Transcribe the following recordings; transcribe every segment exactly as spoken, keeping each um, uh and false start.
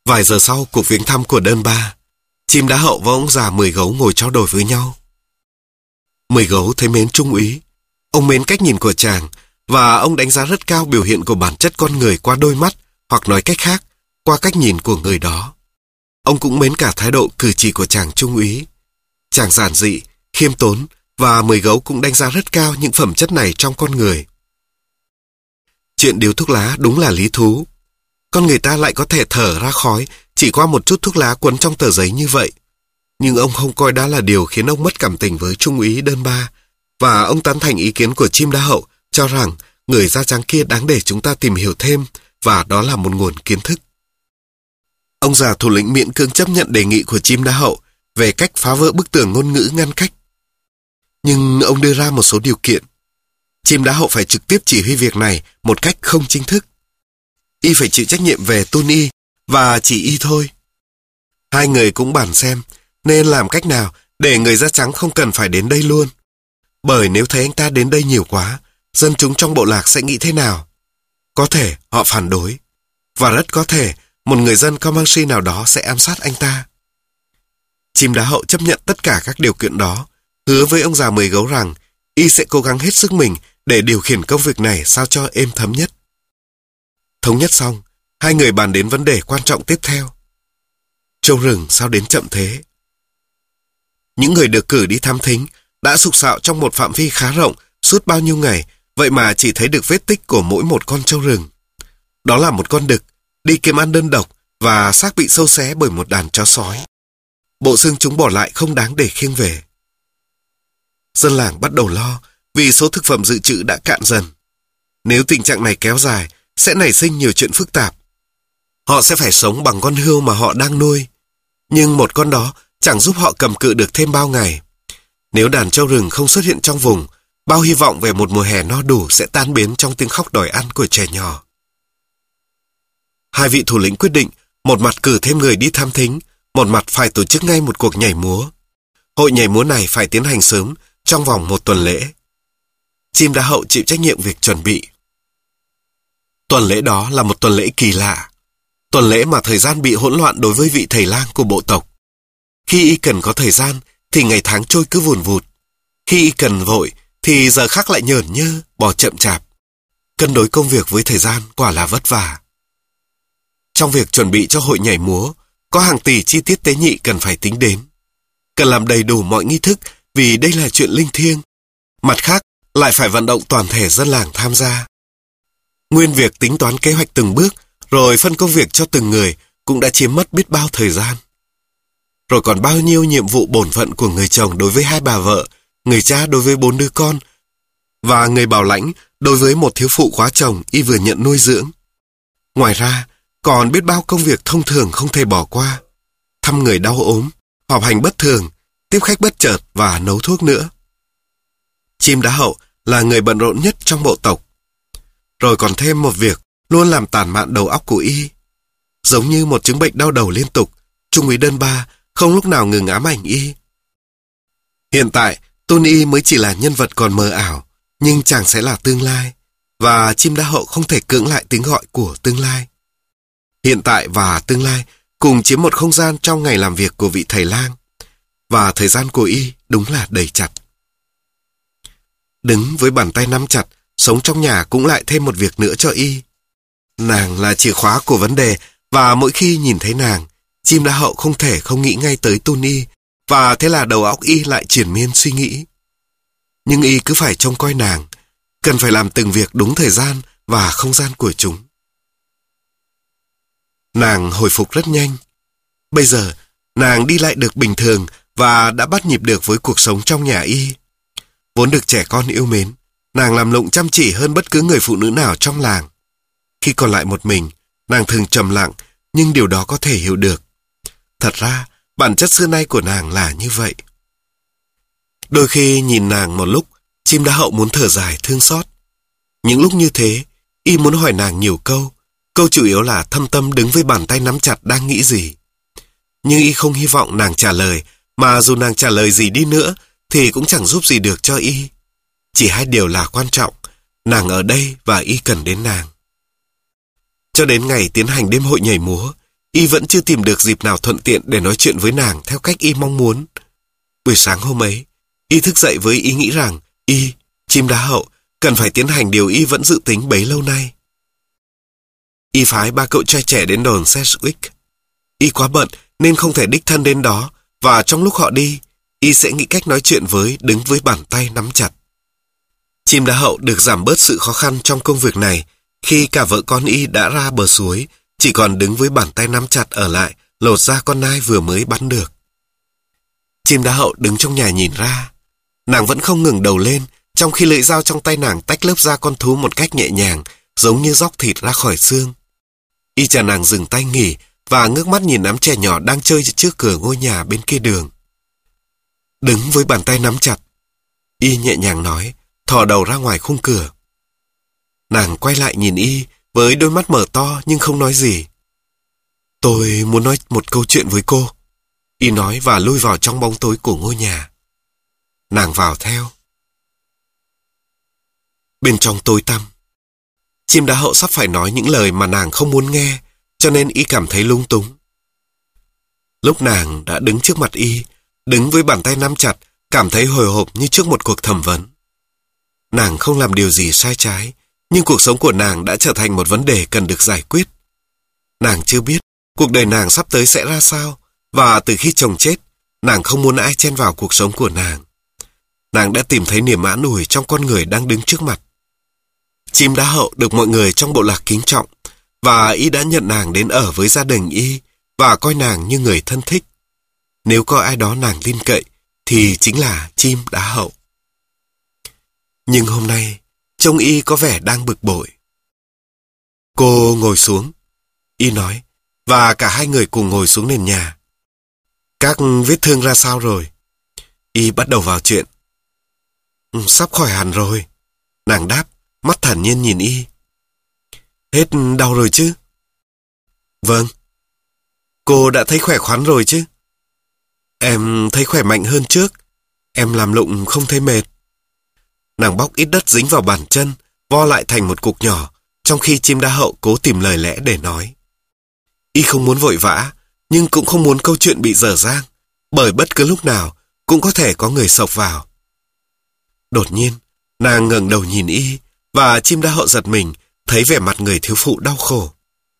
Vài giờ sau cuộc viếng thăm của đơn ba, Chim Đá Hậu và ông già Mười Gấu ngồi trao đổi với nhau. Mười Gấu thấy mến Trung úy. Ông mến cách nhìn của chàng, và ông đánh giá rất cao biểu hiện của bản chất con người qua đôi mắt, hoặc nói cách khác, qua cách nhìn của người đó. Ông cũng mến cả thái độ cử chỉ của chàng Trung úy. Chàng giản dị, khiêm tốn, và Mười Gấu cũng đánh giá rất cao những phẩm chất này trong con người. Chuyện điếu thuốc lá đúng là lý thú. Con người ta lại có thể thở ra khói chỉ qua một chút thuốc lá quấn trong tờ giấy như vậy. Nhưng ông không coi đó là điều khiến ông mất cảm tình với Trung úy đơn ba, và ông tán thành ý kiến của Chim Đá Hậu, cho rằng người da trắng kia đáng để chúng ta tìm hiểu thêm, và đó là một nguồn kiến thức. Ông già thủ lĩnh miễn cưỡng chấp nhận đề nghị của Chim Đá Hậu về cách phá vỡ bức tường ngôn ngữ ngăn cách. Nhưng ông đưa ra một số điều kiện. Chim Đá Hậu phải trực tiếp chỉ huy việc này một cách không chính thức. Y phải chịu trách nhiệm về Tun Y, và chỉ Y thôi. Hai người cũng bàn xem nên làm cách nào để người da trắng không cần phải đến đây luôn. Bởi nếu thấy anh ta đến đây nhiều quá, dân chúng trong bộ lạc sẽ nghĩ thế nào? Có thể họ phản đối, và rất có thể một người dân Comanche nào đó sẽ ám sát anh ta. Chim Đá Hậu chấp nhận tất cả các điều kiện đó, hứa với ông già Mười Gấu rằng y sẽ cố gắng hết sức mình để điều khiển công việc này sao cho êm thấm nhất. Thống nhất xong, hai người bàn đến vấn đề quan trọng tiếp theo. Châu rừng sao đến chậm thế? Những người được cử đi thám thính đã sục sạo trong một phạm vi khá rộng suốt bao nhiêu ngày, vậy mà chỉ thấy được vết tích của mỗi một con trâu rừng. Đó là một con đực, đi kiếm ăn đơn độc, và xác bị sâu xé bởi một đàn chó sói. Bộ xương chúng bỏ lại không đáng để khiêng về. Dân làng bắt đầu lo, vì số thực phẩm dự trữ đã cạn dần. Nếu tình trạng này kéo dài, sẽ nảy sinh nhiều chuyện phức tạp. Họ sẽ phải sống bằng con hươu mà họ đang nuôi, nhưng một con đó chẳng giúp họ cầm cự được thêm bao ngày. Nếu đàn trâu rừng không xuất hiện trong vùng, bao hy vọng về một mùa hè no đủ sẽ tan biến trong tiếng khóc đòi ăn của trẻ nhỏ. Hai vị thủ lĩnh quyết định, một mặt cử thêm người đi thám thính, một mặt phải tổ chức ngay một cuộc nhảy múa. Hội nhảy múa này phải tiến hành sớm, trong vòng một tuần lễ. Chim Đá Hậu chịu trách nhiệm việc chuẩn bị. Tuần lễ đó là một tuần lễ kỳ lạ. Tuần lễ mà thời gian bị hỗn loạn đối với vị thầy lang của bộ tộc. Khi y cần có thời gian, thì ngày tháng trôi cứ vùn vụt. Khi y cần vội, thì giờ khắc lại nhởn nhơ, bỏ chậm chạp. Cân đối công việc với thời gian quả là vất vả. Trong việc chuẩn bị cho hội nhảy múa, có hàng tỷ chi tiết tế nhị cần phải tính đến. Cần làm đầy đủ mọi nghi thức vì đây là chuyện linh thiêng. Mặt khác, lại phải vận động toàn thể dân làng tham gia. Nguyên việc tính toán kế hoạch từng bước, rồi phân công việc cho từng người cũng đã chiếm mất biết bao thời gian. Rồi còn bao nhiêu nhiệm vụ bổn phận của người chồng đối với hai bà vợ, người cha đối với bốn đứa con, và người bảo lãnh đối với một thiếu phụ quá chồng y vừa nhận nuôi dưỡng. Ngoài ra, còn biết bao công việc thông thường không thể bỏ qua. Thăm người đau ốm, họp hành bất thường, tiếp khách bất chợt và nấu thuốc nữa. Chim Đá Hậu là người bận rộn nhất trong bộ tộc. Rồi còn thêm một việc luôn làm tản mạn đầu óc của y. Giống như một chứng bệnh đau đầu liên tục, Trung úy đơn ba không lúc nào ngừng ám ảnh y. Hiện tại, Tun Y mới chỉ là nhân vật còn mờ ảo, nhưng chàng sẽ là tương lai, và Chim Đá Hậu không thể cưỡng lại tiếng gọi của tương lai. Hiện tại và tương lai cùng chiếm một không gian trong ngày làm việc của vị thầy lang, và thời gian của y đúng là đầy chặt. Đứng với bàn tay nắm chặt, sống trong nhà cũng lại thêm một việc nữa cho y. Nàng là chìa khóa của vấn đề, và mỗi khi nhìn thấy nàng, Chim Đá Hậu không thể không nghĩ ngay tới Tun Y, và thế là đầu óc y lại triền miên suy nghĩ. Nhưng y cứ phải trông coi nàng, cần phải làm từng việc đúng thời gian và không gian của chúng. Nàng hồi phục rất nhanh. Bây giờ, nàng đi lại được bình thường và đã bắt nhịp được với cuộc sống trong nhà y. Vốn được trẻ con yêu mến, nàng làm lụng chăm chỉ hơn bất cứ người phụ nữ nào trong làng. Khi còn lại một mình, nàng thường trầm lặng, nhưng điều đó có thể hiểu được. Thật ra, bản chất xưa nay của nàng là như vậy. Đôi khi nhìn nàng một lúc, Chim Đá Hậu muốn thở dài thương xót. Những lúc như thế, y muốn hỏi nàng nhiều câu. Câu chủ yếu là thâm tâm đứng với bàn tay nắm chặt đang nghĩ gì. Nhưng y không hy vọng nàng trả lời, mà dù nàng trả lời gì đi nữa, thì cũng chẳng giúp gì được cho y. Chỉ hai điều là quan trọng, nàng ở đây và y cần đến nàng. Cho đến ngày tiến hành đêm hội nhảy múa, Y vẫn chưa tìm được dịp nào thuận tiện để nói chuyện với nàng theo cách Y mong muốn. Buổi sáng hôm ấy, Y thức dậy với ý nghĩ rằng Y, chim đá hậu, cần phải tiến hành điều Y vẫn dự tính bấy lâu nay. Y phái ba cậu trai trẻ đến đồn Sedgwick. Y quá bận nên không thể đích thân đến đó, và trong lúc họ đi, Y sẽ nghĩ cách nói chuyện với đứng với bàn tay nắm chặt. Chim đá hậu được giảm bớt sự khó khăn trong công việc này khi cả vợ con Y đã ra bờ suối, chỉ còn đứng với bàn tay nắm chặt ở lại, lột ra con nai vừa mới bắn được. Chim đá hậu đứng trong nhà nhìn ra. Nàng vẫn không ngừng đầu lên, trong khi lưỡi dao trong tay nàng tách lớp da con thú một cách nhẹ nhàng, giống như róc thịt ra khỏi xương. Y chàng nàng dừng tay nghỉ và ngước mắt nhìn đám trẻ nhỏ đang chơi trước cửa ngôi nhà bên kia đường. Đứng với bàn tay nắm chặt, Y nhẹ nhàng nói, thò đầu ra ngoài khung cửa. Nàng quay lại nhìn Y với đôi mắt mở to nhưng không nói gì. Tôi muốn nói một câu chuyện với cô, Y nói và lui vào trong bóng tối của ngôi nhà. Nàng vào theo. Bên trong tối tăm, chim đá hậu sắp phải nói những lời mà nàng không muốn nghe, cho nên Y cảm thấy lung túng. Lúc nàng đã đứng trước mặt Y, đứng với bàn tay nắm chặt, cảm thấy hồi hộp như trước một cuộc thẩm vấn. Nàng không làm điều gì sai trái, nhưng cuộc sống của nàng đã trở thành một vấn đề cần được giải quyết. Nàng chưa biết cuộc đời nàng sắp tới sẽ ra sao, và từ khi chồng chết, nàng không muốn ai chen vào cuộc sống của nàng. Nàng đã tìm thấy niềm an ủi trong con người đang đứng trước mặt. Chim đá hậu được mọi người trong bộ lạc kính trọng, và Y đã nhận nàng đến ở với gia đình Y và coi nàng như người thân thích. Nếu có ai đó nàng tin cậy, thì chính là chim đá hậu. Nhưng hôm nay, trông Y có vẻ đang bực bội. Cô ngồi xuống, Y nói, và cả hai người cùng ngồi xuống nền nhà. Các vết thương ra sao rồi? Y bắt đầu vào chuyện. Sắp khỏi hẳn rồi, nàng đáp, mắt thản nhiên nhìn Y. Hết đau rồi chứ? Vâng. Cô đã thấy khỏe khoắn rồi chứ? Em thấy khỏe mạnh hơn trước. Em làm lụng không thấy mệt. Nàng bóc ít đất dính vào bàn chân, vo lại thành một cục nhỏ, trong khi chim đá hậu cố tìm lời lẽ để nói. Y không muốn vội vã, nhưng cũng không muốn câu chuyện bị dở dang, bởi bất cứ lúc nào cũng có thể có người xộc vào. Đột nhiên, nàng ngẩng đầu nhìn Y, và chim đá hậu giật mình, thấy vẻ mặt người thiếu phụ đau khổ.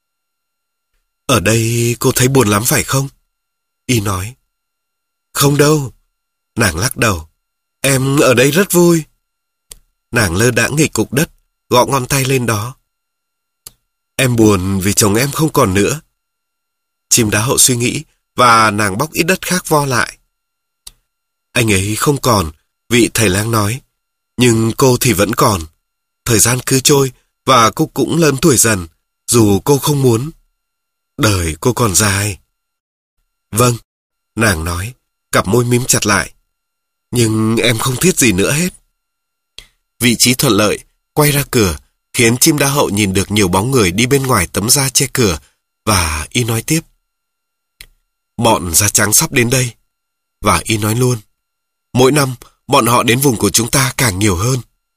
Ở đây cô thấy buồn lắm phải không? Y nói. Không đâu. Nàng lắc đầu. Em ở đây rất vui. Nàng lơ đãng nghịch cục đất, gõ ngón tay lên đó. Em buồn vì chồng em không còn nữa. Chim đá hậu suy nghĩ, và nàng bóc ít đất khác vo lại. Anh ấy không còn, vị thầy lang nói. Nhưng cô thì vẫn còn. Thời gian cứ trôi, và cô cũng lớn tuổi dần, dù cô không muốn. Đời cô còn dài. Vâng, nàng nói, cặp môi mím chặt lại. Nhưng em không thiết gì nữa hết. Vị trí thuận lợi, quay ra cửa, khiến chim đá hậu nhìn được nhiều bóng người đi bên ngoài tấm da che cửa, và Y nói tiếp. Bọn da trắng sắp đến đây. Và Y nói luôn. Mỗi năm, bọn họ đến vùng của chúng ta càng nhiều hơn.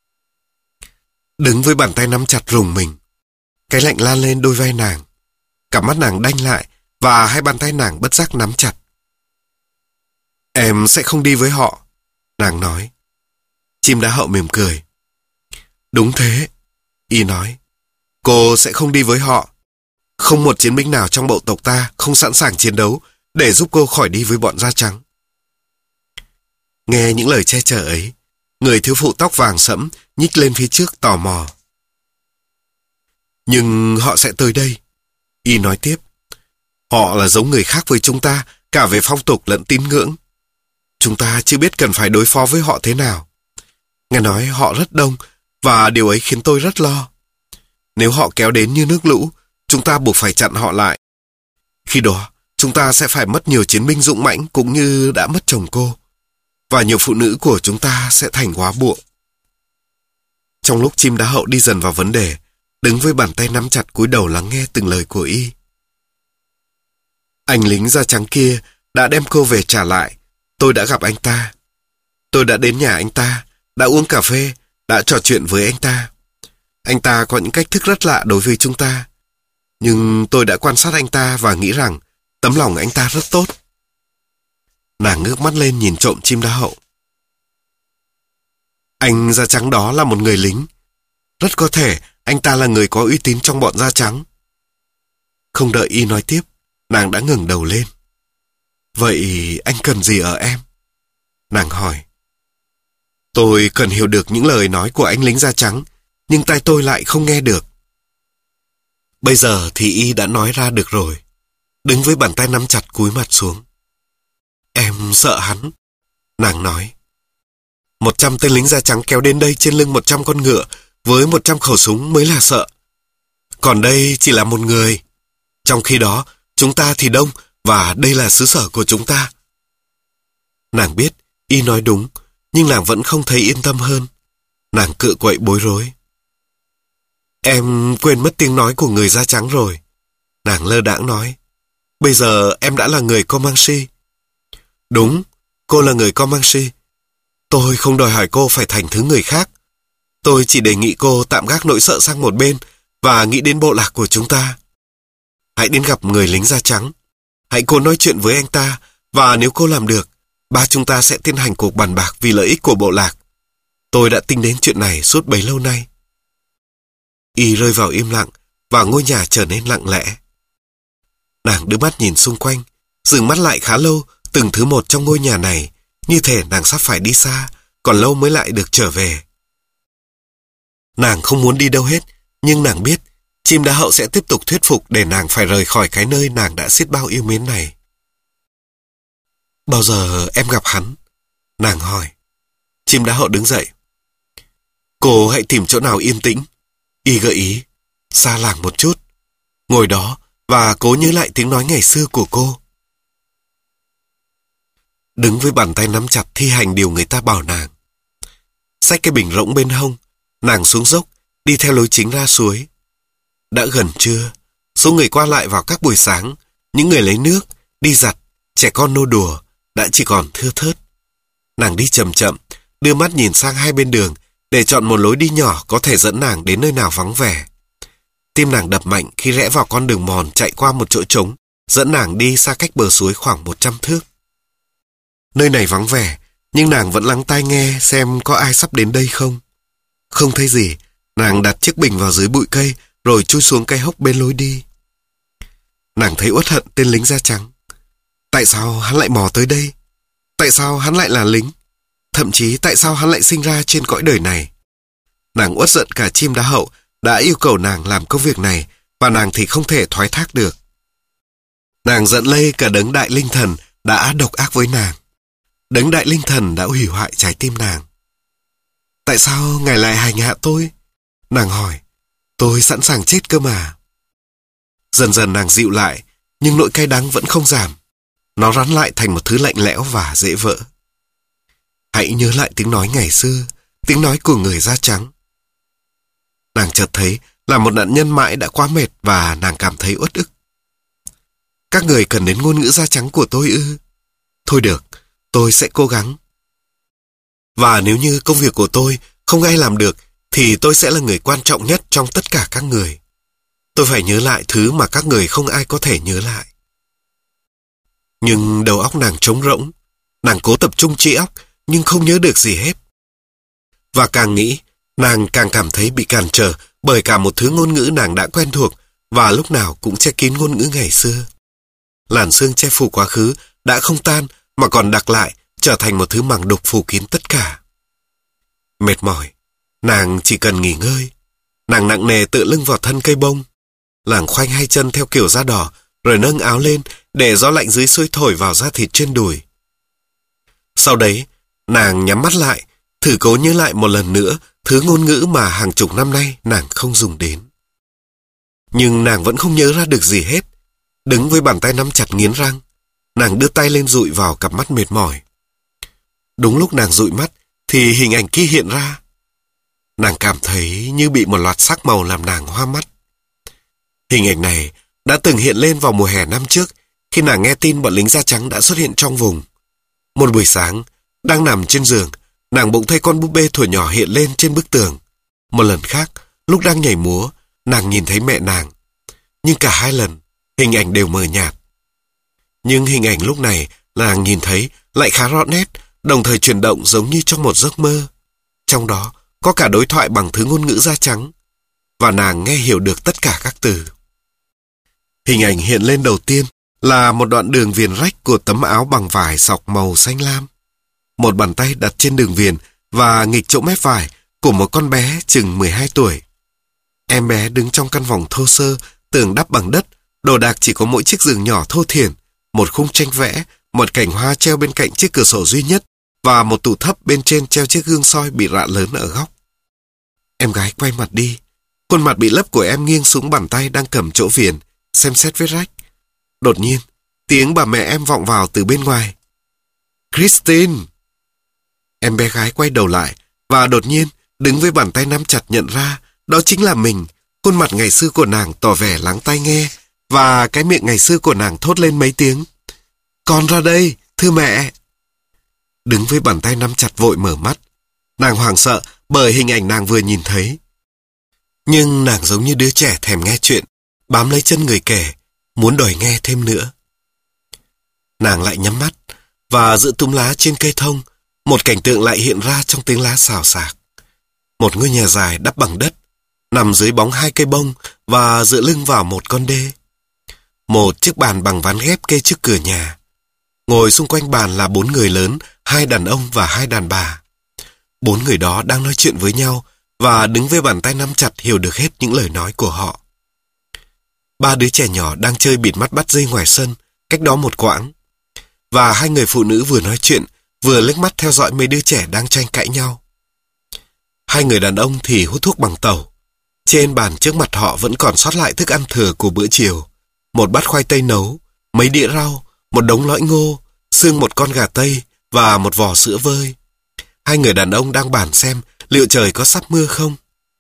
Đứng với bàn tay nắm chặt rùng mình. Cái lạnh lan lên đôi vai nàng. Cả mắt nàng đanh lại, và hai bàn tay nàng bất giác nắm chặt. Em sẽ không đi với họ, nàng nói. Chim đá hậu mỉm cười. Đúng thế, Y nói. Cô sẽ không đi với họ. Không một chiến binh nào trong bộ tộc ta không sẵn sàng chiến đấu để giúp cô khỏi đi với bọn da trắng. Nghe những lời che chở ấy, người thiếu phụ tóc vàng sẫm nhích lên phía trước tò mò. Nhưng họ sẽ tới đây, Y nói tiếp. Họ là giống người khác với chúng ta, cả về phong tục lẫn tín ngưỡng. Chúng ta chưa biết cần phải đối phó với họ thế nào. Nghe nói họ rất đông, và điều ấy khiến tôi rất lo. Nếu họ kéo đến như nước lũ, chúng ta buộc phải chặn họ lại. Khi đó, chúng ta sẽ phải mất nhiều chiến binh dũng mãnh cũng như đã mất chồng cô. Và nhiều phụ nữ của chúng ta sẽ thành góa buộc. Trong lúc chim đá hậu đi dần vào vấn đề, đứng với bàn tay nắm chặt cúi đầu lắng nghe từng lời của Y. Anh lính da trắng kia đã đem cô về trả lại. Tôi đã gặp anh ta. Tôi đã đến nhà anh ta, đã uống cà phê, đã trò chuyện với anh ta. Anh ta có những cách thức rất lạ đối với chúng ta. Nhưng tôi đã quan sát anh ta và nghĩ rằng tấm lòng anh ta rất tốt. Nàng ngước mắt lên nhìn trộm chim đá hậu. Anh da trắng đó là một người lính. Rất có thể anh ta là người có uy tín trong bọn da trắng. Không đợi y nói tiếp, nàng đã ngẩng đầu lên. Vậy anh cần gì ở em? Nàng hỏi. Tôi cần hiểu được những lời nói của anh lính da trắng, nhưng tai tôi lại không nghe được. Bây giờ thì y đã nói ra được rồi. Đứng với bàn tay nắm chặt cúi mặt xuống. Em sợ hắn, nàng nói. Một trăm tên lính da trắng kéo đến đây trên lưng một trăm con ngựa với một trăm khẩu súng mới là sợ. Còn đây chỉ là một người. Trong khi đó, chúng ta thì đông và đây là xứ sở của chúng ta. Nàng biết, y nói đúng, nhưng nàng vẫn không thấy yên tâm hơn. Nàng cựa quậy bối rối. Em quên mất tiếng nói của người da trắng rồi. Nàng lơ đãng nói. Bây giờ em đã là người Comanche. Đúng, cô là người Comanche. Tôi không đòi hỏi cô phải thành thứ người khác. Tôi chỉ đề nghị cô tạm gác nỗi sợ sang một bên và nghĩ đến bộ lạc của chúng ta. Hãy đến gặp người lính da trắng. Hãy cố nói chuyện với anh ta và nếu cô làm được, ba chúng ta sẽ tiến hành cuộc bàn bạc vì lợi ích của bộ lạc. Tôi đã tính đến chuyện này suốt bấy lâu nay. Y rơi vào im lặng và ngôi nhà trở nên lặng lẽ. Nàng đưa mắt nhìn xung quanh, dừng mắt lại khá lâu từng thứ một trong ngôi nhà này, như thể nàng sắp phải đi xa, còn lâu mới lại được trở về. Nàng không muốn đi đâu hết, nhưng nàng biết chim đá hậu sẽ tiếp tục thuyết phục để nàng phải rời khỏi cái nơi nàng đã xiết bao yêu mến này. Bao giờ em gặp hắn? Nàng hỏi. Chim đá hậu đứng dậy. Cô hãy tìm chỗ nào yên tĩnh. Y gợi ý. Xa làng một chút. Ngồi đó và cố nhớ lại tiếng nói ngày xưa của cô. Đứng với bàn tay nắm chặt thi hành điều người ta bảo nàng. Xách cái bình rỗng bên hông, nàng xuống dốc, đi theo lối chính ra suối. Đã gần trưa, số người qua lại vào các buổi sáng, những người lấy nước, đi giặt, trẻ con nô đùa, đã chỉ còn thưa thớt. Nàng đi chậm chậm, đưa mắt nhìn sang hai bên đường, để chọn một lối đi nhỏ có thể dẫn nàng đến nơi nào vắng vẻ. Tim nàng đập mạnh khi rẽ vào con đường mòn chạy qua một chỗ trống, dẫn nàng đi xa cách bờ suối khoảng một trăm thước. Nơi này vắng vẻ, nhưng nàng vẫn lắng tai nghe xem có ai sắp đến đây không. Không thấy gì, nàng đặt chiếc bình vào dưới bụi cây, rồi chui xuống cây hốc bên lối đi. Nàng thấy uất hận tên lính da trắng. Tại sao hắn lại mò tới đây? Tại sao hắn lại là lính? Thậm chí tại sao hắn lại sinh ra trên cõi đời này? Nàng uất giận cả chim đá hậu đã yêu cầu nàng làm công việc này, và nàng thì không thể thoái thác được. Nàng giận lây cả đấng đại linh thần đã độc ác với nàng. Đấng đại linh thần đã hủy hoại trái tim nàng. Tại sao ngài lại hành hạ tôi? Nàng hỏi. Tôi sẵn sàng chết cơ mà. Dần dần nàng dịu lại, nhưng nỗi cay đắng vẫn không giảm. Nó rắn lại thành một thứ lạnh lẽo và dễ vỡ. Hãy nhớ lại tiếng nói ngày xưa, tiếng nói của người da trắng. Nàng chợt thấy là một nạn nhân mãi đã quá mệt và nàng cảm thấy uất ức. Các người cần đến ngôn ngữ da trắng của tôi ư? Thôi được, tôi sẽ cố gắng. Và nếu như công việc của tôi không ai làm được, thì tôi sẽ là người quan trọng nhất trong tất cả các người. Tôi phải nhớ lại thứ mà các người không ai có thể nhớ lại. Nhưng đầu óc nàng trống rỗng. Nàng cố tập trung trí óc, nhưng không nhớ được gì hết. Và càng nghĩ, nàng càng cảm thấy bị cản trở bởi cả một thứ ngôn ngữ nàng đã quen thuộc và lúc nào cũng che kín ngôn ngữ ngày xưa. Làn sương che phủ quá khứ đã không tan mà còn đặc lại, trở thành một thứ màng đục phủ kín tất cả. Mệt mỏi, nàng chỉ cần nghỉ ngơi. Nàng nặng nề tựa lưng vào thân cây bông. Nàng khoanh hai chân theo kiểu da đỏ, rồi nâng áo lên để gió lạnh dưới suối thổi vào da thịt trên đùi. Sau đấy, nàng nhắm mắt lại, thử cố nhớ lại một lần nữa thứ ngôn ngữ mà hàng chục năm nay nàng không dùng đến. Nhưng nàng vẫn không nhớ ra được gì hết. Đứng với bàn tay nắm chặt nghiến răng, nàng đưa tay lên dụi vào cặp mắt mệt mỏi. Đúng lúc nàng dụi mắt thì hình ảnh kia hiện ra. Nàng cảm thấy như bị một loạt sắc màu làm nàng hoa mắt. Hình ảnh này đã từng hiện lên vào mùa hè năm trước, khi nàng nghe tin bọn lính da trắng đã xuất hiện trong vùng. Một buổi sáng, đang nằm trên giường, nàng bỗng thấy con búp bê thuở nhỏ hiện lên trên bức tường. Một lần khác, lúc đang nhảy múa, nàng nhìn thấy mẹ nàng. nhưng cả hai lần, hình ảnh đều mờ nhạt. Nhưng hình ảnh lúc này nàng nhìn thấy lại khá rõ nét, đồng thời chuyển động giống như trong một giấc mơ. Trong đó có cả đối thoại bằng thứ ngôn ngữ da trắng, và nàng nghe hiểu được tất cả các từ. Hình ảnh hiện lên đầu tiên là một đoạn đường viền rách của tấm áo bằng vải sọc màu xanh lam. Một bàn tay đặt trên đường viền và nghịch chỗ mép vải của một con bé chừng mười hai tuổi. Em bé đứng trong căn phòng thô sơ, tường đắp bằng đất, đồ đạc chỉ có mỗi chiếc giường nhỏ thô thiển, một khung tranh vẽ, một cảnh hoa treo bên cạnh chiếc cửa sổ duy nhất và một tủ thấp bên trên treo chiếc gương soi bị rạn lớn ở góc. Em gái quay mặt đi, khuôn mặt bị lấp của em nghiêng xuống bàn tay đang cầm chỗ viền, xem xét vết rách. Đột nhiên, tiếng bà mẹ em vọng vào từ bên ngoài. Christine! Em bé gái quay đầu lại và đột nhiên đứng với bàn tay nắm chặt nhận ra đó chính là mình. Khuôn mặt ngày xưa của nàng tỏ vẻ lắng tai nghe và cái miệng ngày xưa của nàng thốt lên mấy tiếng. Con ra đây, thưa mẹ! Đứng với bàn tay nắm chặt vội mở mắt. Nàng hoảng sợ bởi hình ảnh nàng vừa nhìn thấy. Nhưng nàng giống như đứa trẻ thèm nghe chuyện, bám lấy chân người kể, muốn đòi nghe thêm nữa. Nàng lại nhắm mắt, và giữa túm lá trên cây thông, một cảnh tượng lại hiện ra trong tiếng lá xào xạc. Một ngôi nhà dài đắp bằng đất, nằm dưới bóng hai cây bông và dựa lưng vào một con đê. Một chiếc bàn bằng ván ghép kê trước cửa nhà. Ngồi xung quanh bàn là bốn người lớn, hai đàn ông và hai đàn bà. Bốn người đó đang nói chuyện với nhau và đứng với bàn tay nắm chặt hiểu được hết những lời nói của họ. Ba đứa trẻ nhỏ đang chơi bịt mắt bắt dây ngoài sân, cách đó một quãng. Và hai người phụ nữ vừa nói chuyện, vừa liếc mắt theo dõi mấy đứa trẻ đang tranh cãi nhau. Hai người đàn ông thì hút thuốc bằng tẩu. Trên bàn trước mặt họ vẫn còn sót lại thức ăn thừa của bữa chiều. Một bát khoai tây nấu, mấy đĩa rau, một đống lõi ngô, xương một con gà tây và một vò sữa vơi. Hai người đàn ông đang bàn xem liệu trời có sắp mưa không.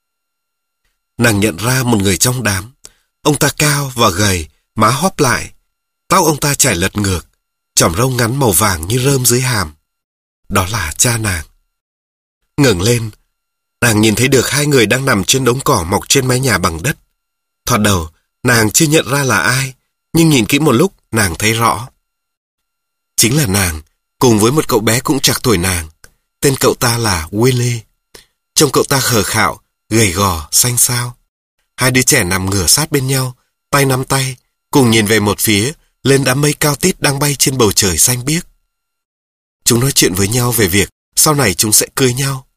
Nàng nhận ra một người trong đám. Ông ta cao và gầy, má hóp lại. Tóc ông ta chải lật ngược, chòm râu ngắn màu vàng như rơm dưới hàm. Đó là cha nàng. Ngẩng lên, nàng nhìn thấy được hai người đang nằm trên đống cỏ mọc trên mái nhà bằng đất. Thoạt đầu, nàng chưa nhận ra là ai, nhưng nhìn kỹ một lúc, nàng thấy rõ. Chính là nàng, cùng với một cậu bé cũng trạc tuổi nàng. Tên cậu ta là Willie. Trông cậu ta khờ khạo, gầy gò, xanh xao. Hai đứa trẻ nằm ngửa sát bên nhau, tay nắm tay, cùng nhìn về một phía, lên đám mây cao tít đang bay trên bầu trời xanh biếc. Chúng nói chuyện với nhau về việc sau này chúng sẽ cưới nhau.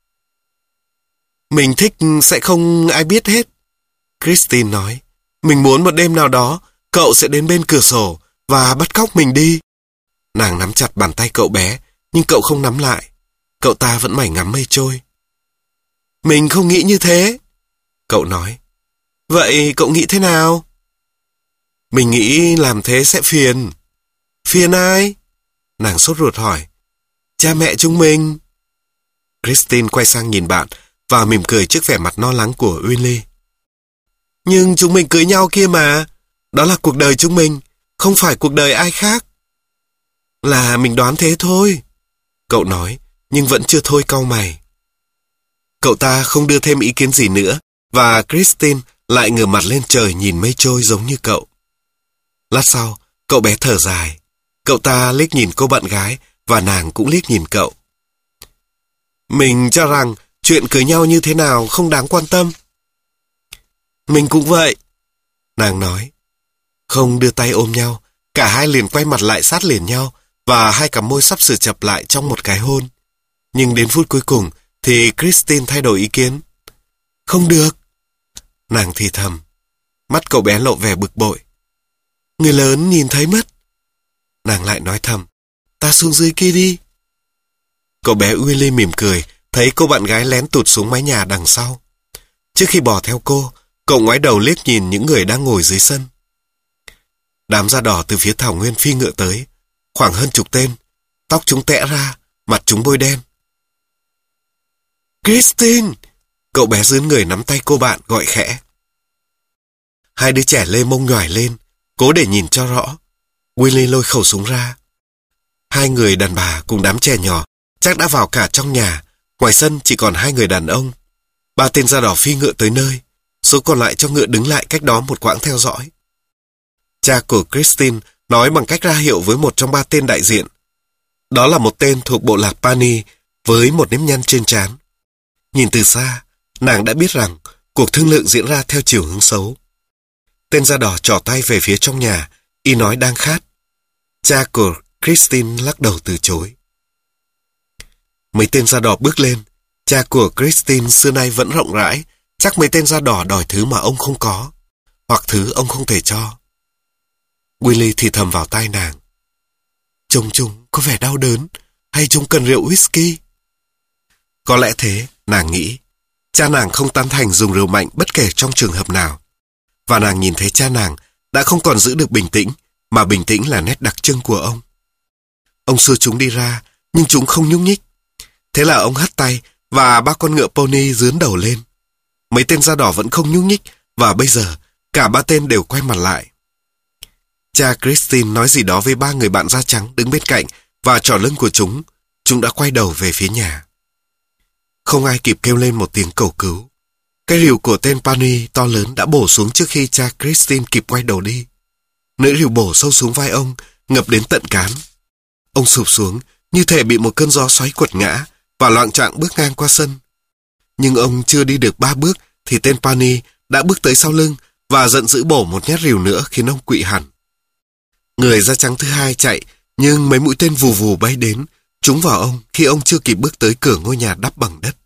Mình thích sẽ không ai biết hết. Christine nói, mình muốn một đêm nào đó, cậu sẽ đến bên cửa sổ và bắt cóc mình đi. Nàng nắm chặt bàn tay cậu bé, nhưng cậu không nắm lại. Cậu ta vẫn mải ngắm mây trôi. Mình không nghĩ như thế. Cậu nói. Vậy cậu nghĩ thế nào? Mình nghĩ làm thế sẽ phiền. Phiền ai? Nàng sốt ruột hỏi. Cha mẹ chúng mình. Christine quay sang nhìn bạn và mỉm cười trước vẻ mặt lo lắng của Willie. Nhưng chúng mình cưới nhau kia mà. Đó là cuộc đời chúng mình, không phải cuộc đời ai khác. Là mình đoán thế thôi. Cậu nói, nhưng vẫn chưa thôi cau mày. Cậu ta không đưa thêm ý kiến gì nữa, và Christine lại ngửa mặt lên trời nhìn mây trôi giống như cậu. Lát sau, cậu bé thở dài. Cậu ta liếc nhìn cô bạn gái, và nàng cũng liếc nhìn cậu. Mình cho rằng chuyện cưới nhau như thế nào không đáng quan tâm. Mình cũng vậy. Nàng nói. Không đưa tay ôm nhau, cả hai liền quay mặt lại sát liền nhau, và hai cặp môi sắp sửa chập lại trong một cái hôn. Nhưng đến phút cuối cùng thì Christine thay đổi ý kiến. Không được. Nàng thì thầm. Mắt cậu bé lộ vẻ bực bội. Người lớn nhìn thấy mất. Nàng lại nói thầm. Ta xuống dưới kia đi. Cậu bé Willie mỉm cười, thấy cô bạn gái lén tụt xuống mái nhà đằng sau. Trước khi bò theo cô, cậu ngoái đầu liếc nhìn những người đang ngồi dưới sân. Đám da đỏ từ phía thảo nguyên phi ngựa tới, khoảng hơn chục tên, tóc chúng tẽ ra, mặt chúng bôi đen. Christine! Cậu bé dướn người nắm tay cô bạn gọi khẽ. Hai đứa trẻ lê mông nhoài lên, cố để nhìn cho rõ. Willie lôi khẩu súng ra. Hai người đàn bà cùng đám trẻ nhỏ chắc đã vào cả trong nhà. Ngoài sân chỉ còn hai người đàn ông. Ba tên da đỏ phi ngựa tới nơi. Số còn lại cho ngựa đứng lại cách đó một quãng theo dõi. Cha của Christine nói bằng cách ra hiệu với một trong ba tên đại diện. Đó là một tên thuộc bộ lạc Pani với một nếp nhăn trên trán. Nhìn từ xa, nàng đã biết rằng cuộc thương lượng diễn ra theo chiều hướng xấu. Tên da đỏ trỏ tay về phía trong nhà, y nói đang khát. Cha của Christine lắc đầu từ chối. Mấy tên da đỏ bước lên. Cha của Christine xưa nay vẫn rộng rãi, chắc mấy tên da đỏ đòi thứ mà ông không có, hoặc thứ ông không thể cho. Willie thì thầm vào tai nàng. Trông chúng có vẻ đau đớn, hay chúng cần rượu whisky? Có lẽ thế, nàng nghĩ. Cha nàng không tán thành dùng rượu mạnh bất kể trong trường hợp nào. Và nàng nhìn thấy cha nàng đã không còn giữ được bình tĩnh, mà bình tĩnh là nét đặc trưng của ông. Ông xua chúng đi ra, nhưng chúng không nhúc nhích. Thế là ông hất tay, và ba con ngựa pony dướn đầu lên. Mấy tên da đỏ vẫn không nhúc nhích, và bây giờ cả ba tên đều quay mặt lại. Cha Christine nói gì đó với ba người bạn da trắng đứng bên cạnh, và trỏ lưng của chúng. Chúng đã quay đầu về phía nhà. Không ai kịp kêu lên một tiếng cầu cứu. Cái rìu của tên Pani to lớn đã bổ xuống trước khi cha Christine kịp quay đầu đi. Lưỡi rìu bổ sâu xuống vai ông, ngập đến tận cán. Ông sụp xuống, như thể bị một cơn gió xoáy quật ngã, và loạng choạng bước ngang qua sân. Nhưng ông chưa đi được ba bước, thì tên Pani đã bước tới sau lưng, và giận dữ bổ một nhát rìu nữa khiến ông quỵ hẳn. Người da trắng thứ hai chạy, nhưng mấy mũi tên vù vù bay đến, trúng vào ông khi ông chưa kịp bước tới cửa ngôi nhà đắp bằng đất.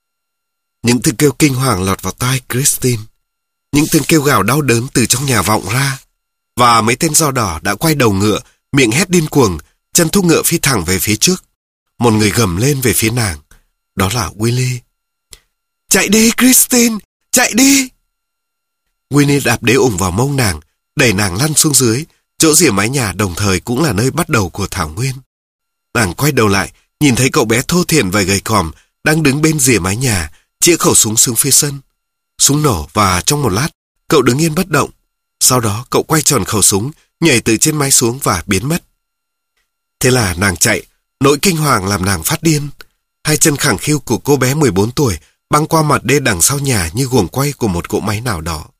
Những tiếng kêu kinh hoàng lọt vào tai Christine. Những tiếng kêu gào đau đớn từ trong nhà vọng ra. Và mấy tên da đỏ đã quay đầu ngựa, miệng hét điên cuồng, chân thúc ngựa phi thẳng về phía trước. Một người gầm lên về phía nàng. Đó là Willie. Chạy đi, Christine! Chạy đi! Willie đạp đế ủng vào mông nàng, đẩy nàng lăn xuống dưới. Chỗ rìa mái nhà đồng thời cũng là nơi bắt đầu của thảo nguyên. Nàng quay đầu lại, nhìn thấy cậu bé thô thiển và gầy còm đang đứng bên rìa mái nhà, chĩa khẩu súng xuống phía sân. Súng nổ và trong một lát, cậu đứng yên bất động. Sau đó cậu quay tròn khẩu súng, nhảy từ trên mái xuống và biến mất. Thế là nàng chạy, nỗi kinh hoàng làm nàng phát điên. Hai chân khẳng khiu của cô bé mười bốn tuổi băng qua mặt đê đằng sau nhà như guồng quay của một cỗ máy nào đó.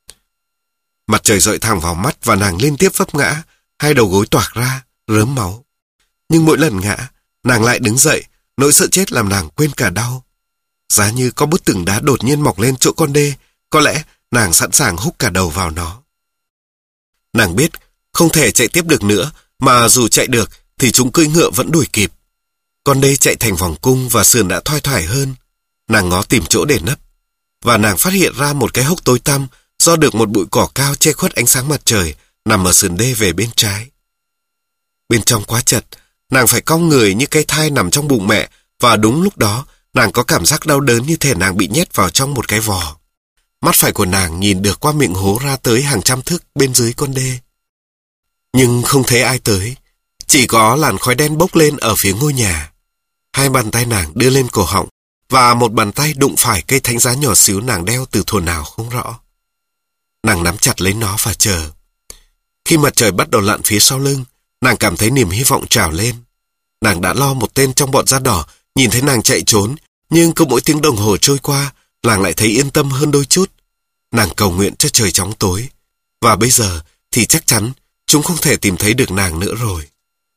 Mặt trời rọi thẳng vào mắt và nàng liên tiếp vấp ngã, hai đầu gối toạc ra, rớm máu. Nhưng mỗi lần ngã, nàng lại đứng dậy, nỗi sợ chết làm nàng quên cả đau. Giá như có bức tường đá đột nhiên mọc lên chỗ con đê, có lẽ nàng sẵn sàng húc cả đầu vào nó. Nàng biết không thể chạy tiếp được nữa, mà dù chạy được thì chúng cưỡi ngựa vẫn đuổi kịp. Con đê chạy thành vòng cung và sườn đã thoai thoải hơn. Nàng ngó tìm chỗ để nấp, và nàng phát hiện ra một cái hốc tối tăm do được một bụi cỏ cao che khuất ánh sáng mặt trời nằm ở sườn đê về bên trái. Bên trong quá chật, nàng phải cong người như cây thai nằm trong bụng mẹ, và đúng lúc đó nàng có cảm giác đau đớn như thể nàng bị nhét vào trong một cái vò. Mắt phải của nàng nhìn được qua miệng hố ra tới hàng trăm thước bên dưới con đê. Nhưng không thấy ai tới, chỉ có làn khói đen bốc lên ở phía ngôi nhà. Hai bàn tay nàng đưa lên cổ họng, và một bàn tay đụng phải cây thánh giá nhỏ xíu nàng đeo từ thuở nào không rõ. Nàng nắm chặt lấy nó và chờ. Khi mặt trời bắt đầu lặn phía sau lưng, nàng cảm thấy niềm hy vọng trào lên. Nàng đã lo một tên trong bọn da đỏ nhìn thấy nàng chạy trốn, nhưng cứ mỗi tiếng đồng hồ trôi qua, nàng lại thấy yên tâm hơn đôi chút. Nàng cầu nguyện cho trời chóng tối, và bây giờ thì chắc chắn chúng không thể tìm thấy được nàng nữa rồi.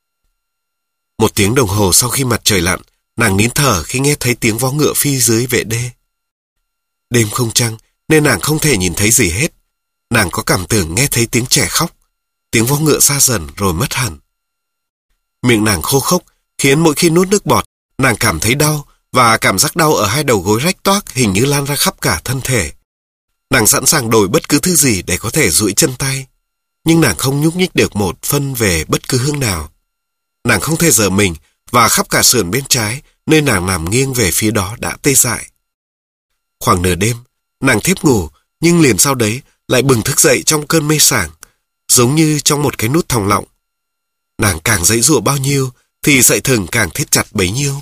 Một tiếng đồng hồ sau khi mặt trời lặn, nàng nín thở khi nghe thấy tiếng vó ngựa phi dưới vệ đê. Đêm không trăng nên nàng không thể nhìn thấy gì hết. Nàng có cảm tưởng nghe thấy tiếng trẻ khóc, tiếng vó ngựa xa dần rồi mất hẳn. Miệng nàng khô khốc, khiến mỗi khi nuốt nước bọt, nàng cảm thấy đau, và cảm giác đau ở hai đầu gối rách toác hình như lan ra khắp cả thân thể. Nàng sẵn sàng đổi bất cứ thứ gì để có thể duỗi chân tay, nhưng nàng không nhúc nhích được một phân về bất cứ hướng nào. Nàng không thể giở mình, và khắp cả sườn bên trái, nơi nàng nằm nghiêng về phía đó đã tê dại. Khoảng nửa đêm, nàng thiếp ngủ, nhưng liền sau đấy lại bừng thức dậy trong cơn mê sảng, giống như trong một cái nút thòng lọng. Nàng càng giãy giụa bao nhiêu, thì sợi thừng càng thít chặt bấy nhiêu.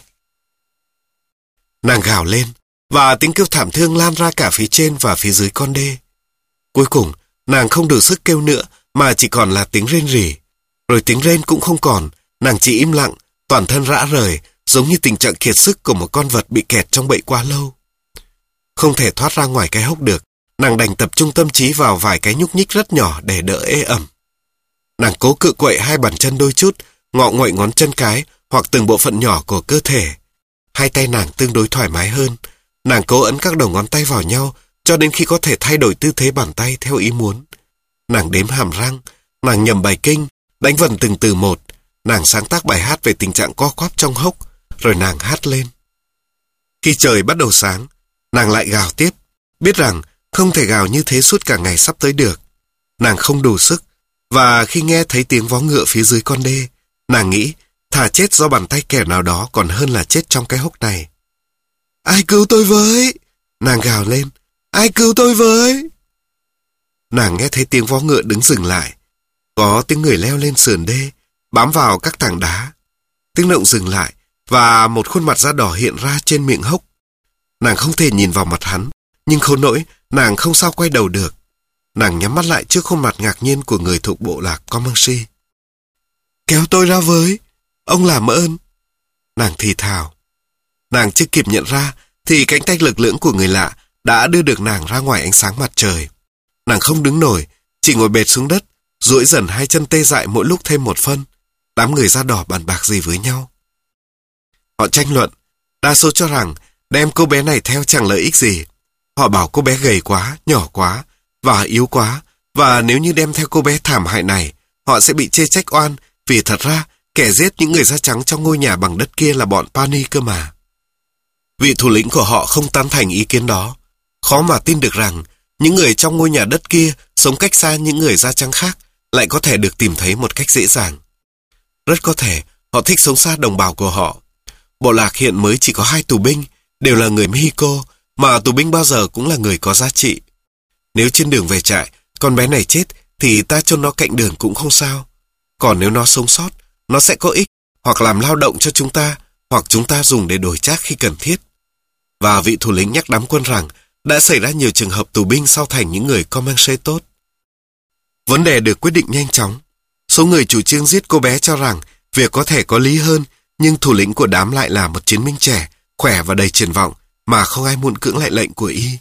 Nàng gào lên, và tiếng kêu thảm thương lan ra cả phía trên và phía dưới con đê. Cuối cùng, nàng không đủ sức kêu nữa, mà chỉ còn là tiếng rên rỉ. Rồi tiếng rên cũng không còn, nàng chỉ im lặng, toàn thân rã rời, giống như tình trạng kiệt sức của một con vật bị kẹt trong bẫy quá lâu. Không thể thoát ra ngoài cái hốc được, nàng đành tập trung tâm trí vào vài cái nhúc nhích rất nhỏ để đỡ ê ẩm. Nàng cố cự quậy hai bàn chân đôi chút, ngọ nguậy ngón chân cái hoặc từng bộ phận nhỏ của cơ thể. Hai tay nàng tương đối thoải mái hơn. Nàng cố ấn các đầu ngón tay vào nhau cho đến khi có thể thay đổi tư thế bàn tay theo ý muốn. Nàng đếm hàm răng, nàng nhầm bài kinh, đánh vần từng từ một. Nàng sáng tác bài hát về tình trạng co quắp trong hốc, rồi nàng hát lên. Khi trời bắt đầu sáng, nàng lại gào tiếp, biết rằng không thể gào như thế suốt cả ngày sắp tới được. Nàng không đủ sức, và khi nghe thấy tiếng vó ngựa phía dưới con đê, nàng nghĩ thà chết do bàn tay kẻ nào đó còn hơn là chết trong cái hốc này. Ai cứu tôi với? Nàng gào lên, ai cứu tôi với? Nàng nghe thấy tiếng vó ngựa đứng dừng lại. Có tiếng người leo lên sườn đê, bám vào các tảng đá. Tiếng động dừng lại, và một khuôn mặt da đỏ hiện ra trên miệng hốc. Nàng không thể nhìn vào mặt hắn, nhưng khốn nỗi, nàng không sao quay đầu được. Nàng nhắm mắt lại trước khuôn mặt ngạc nhiên của người thuộc bộ lạc Comanche. Kéo tôi ra với, ông làm ơn. Nàng thì thào. Nàng chưa kịp nhận ra, thì cánh tay lực lưỡng của người lạ đã đưa được nàng ra ngoài ánh sáng mặt trời. Nàng không đứng nổi, chỉ ngồi bệt xuống đất, duỗi dần hai chân tê dại mỗi lúc thêm một phân. Đám người da đỏ bàn bạc gì với nhau. Họ tranh luận, đa số cho rằng đem cô bé này theo chẳng lợi ích gì. Họ bảo cô bé gầy quá, nhỏ quá và yếu quá, và nếu như đem theo cô bé thảm hại này, họ sẽ bị chê trách oan, vì thật ra kẻ giết những người da trắng trong ngôi nhà bằng đất kia là bọn Pawnee cơ mà. Vị thủ lĩnh của họ không tán thành ý kiến đó. Khó mà tin được rằng những người trong ngôi nhà đất kia sống cách xa những người da trắng khác lại có thể được tìm thấy một cách dễ dàng. Rất có thể họ thích sống xa đồng bào của họ. Bộ lạc hiện mới chỉ có hai tù binh, đều là người Mexico, mà tù binh bao giờ cũng là người có giá trị. Nếu trên đường về trại, con bé này chết, thì ta chôn nó cạnh đường cũng không sao. Còn nếu nó sống sót, nó sẽ có ích, hoặc làm lao động cho chúng ta, hoặc chúng ta dùng để đổi trác khi cần thiết. Và vị thủ lĩnh nhắc đám quân rằng đã xảy ra nhiều trường hợp tù binh sau thành những người Comanche tốt. Vấn đề được quyết định nhanh chóng. Số người chủ trương giết cô bé cho rằng việc có thể có lý hơn, nhưng thủ lĩnh của đám lại là một chiến binh trẻ, khỏe và đầy triển vọng, mà không ai muốn cưỡng lại lệnh của y.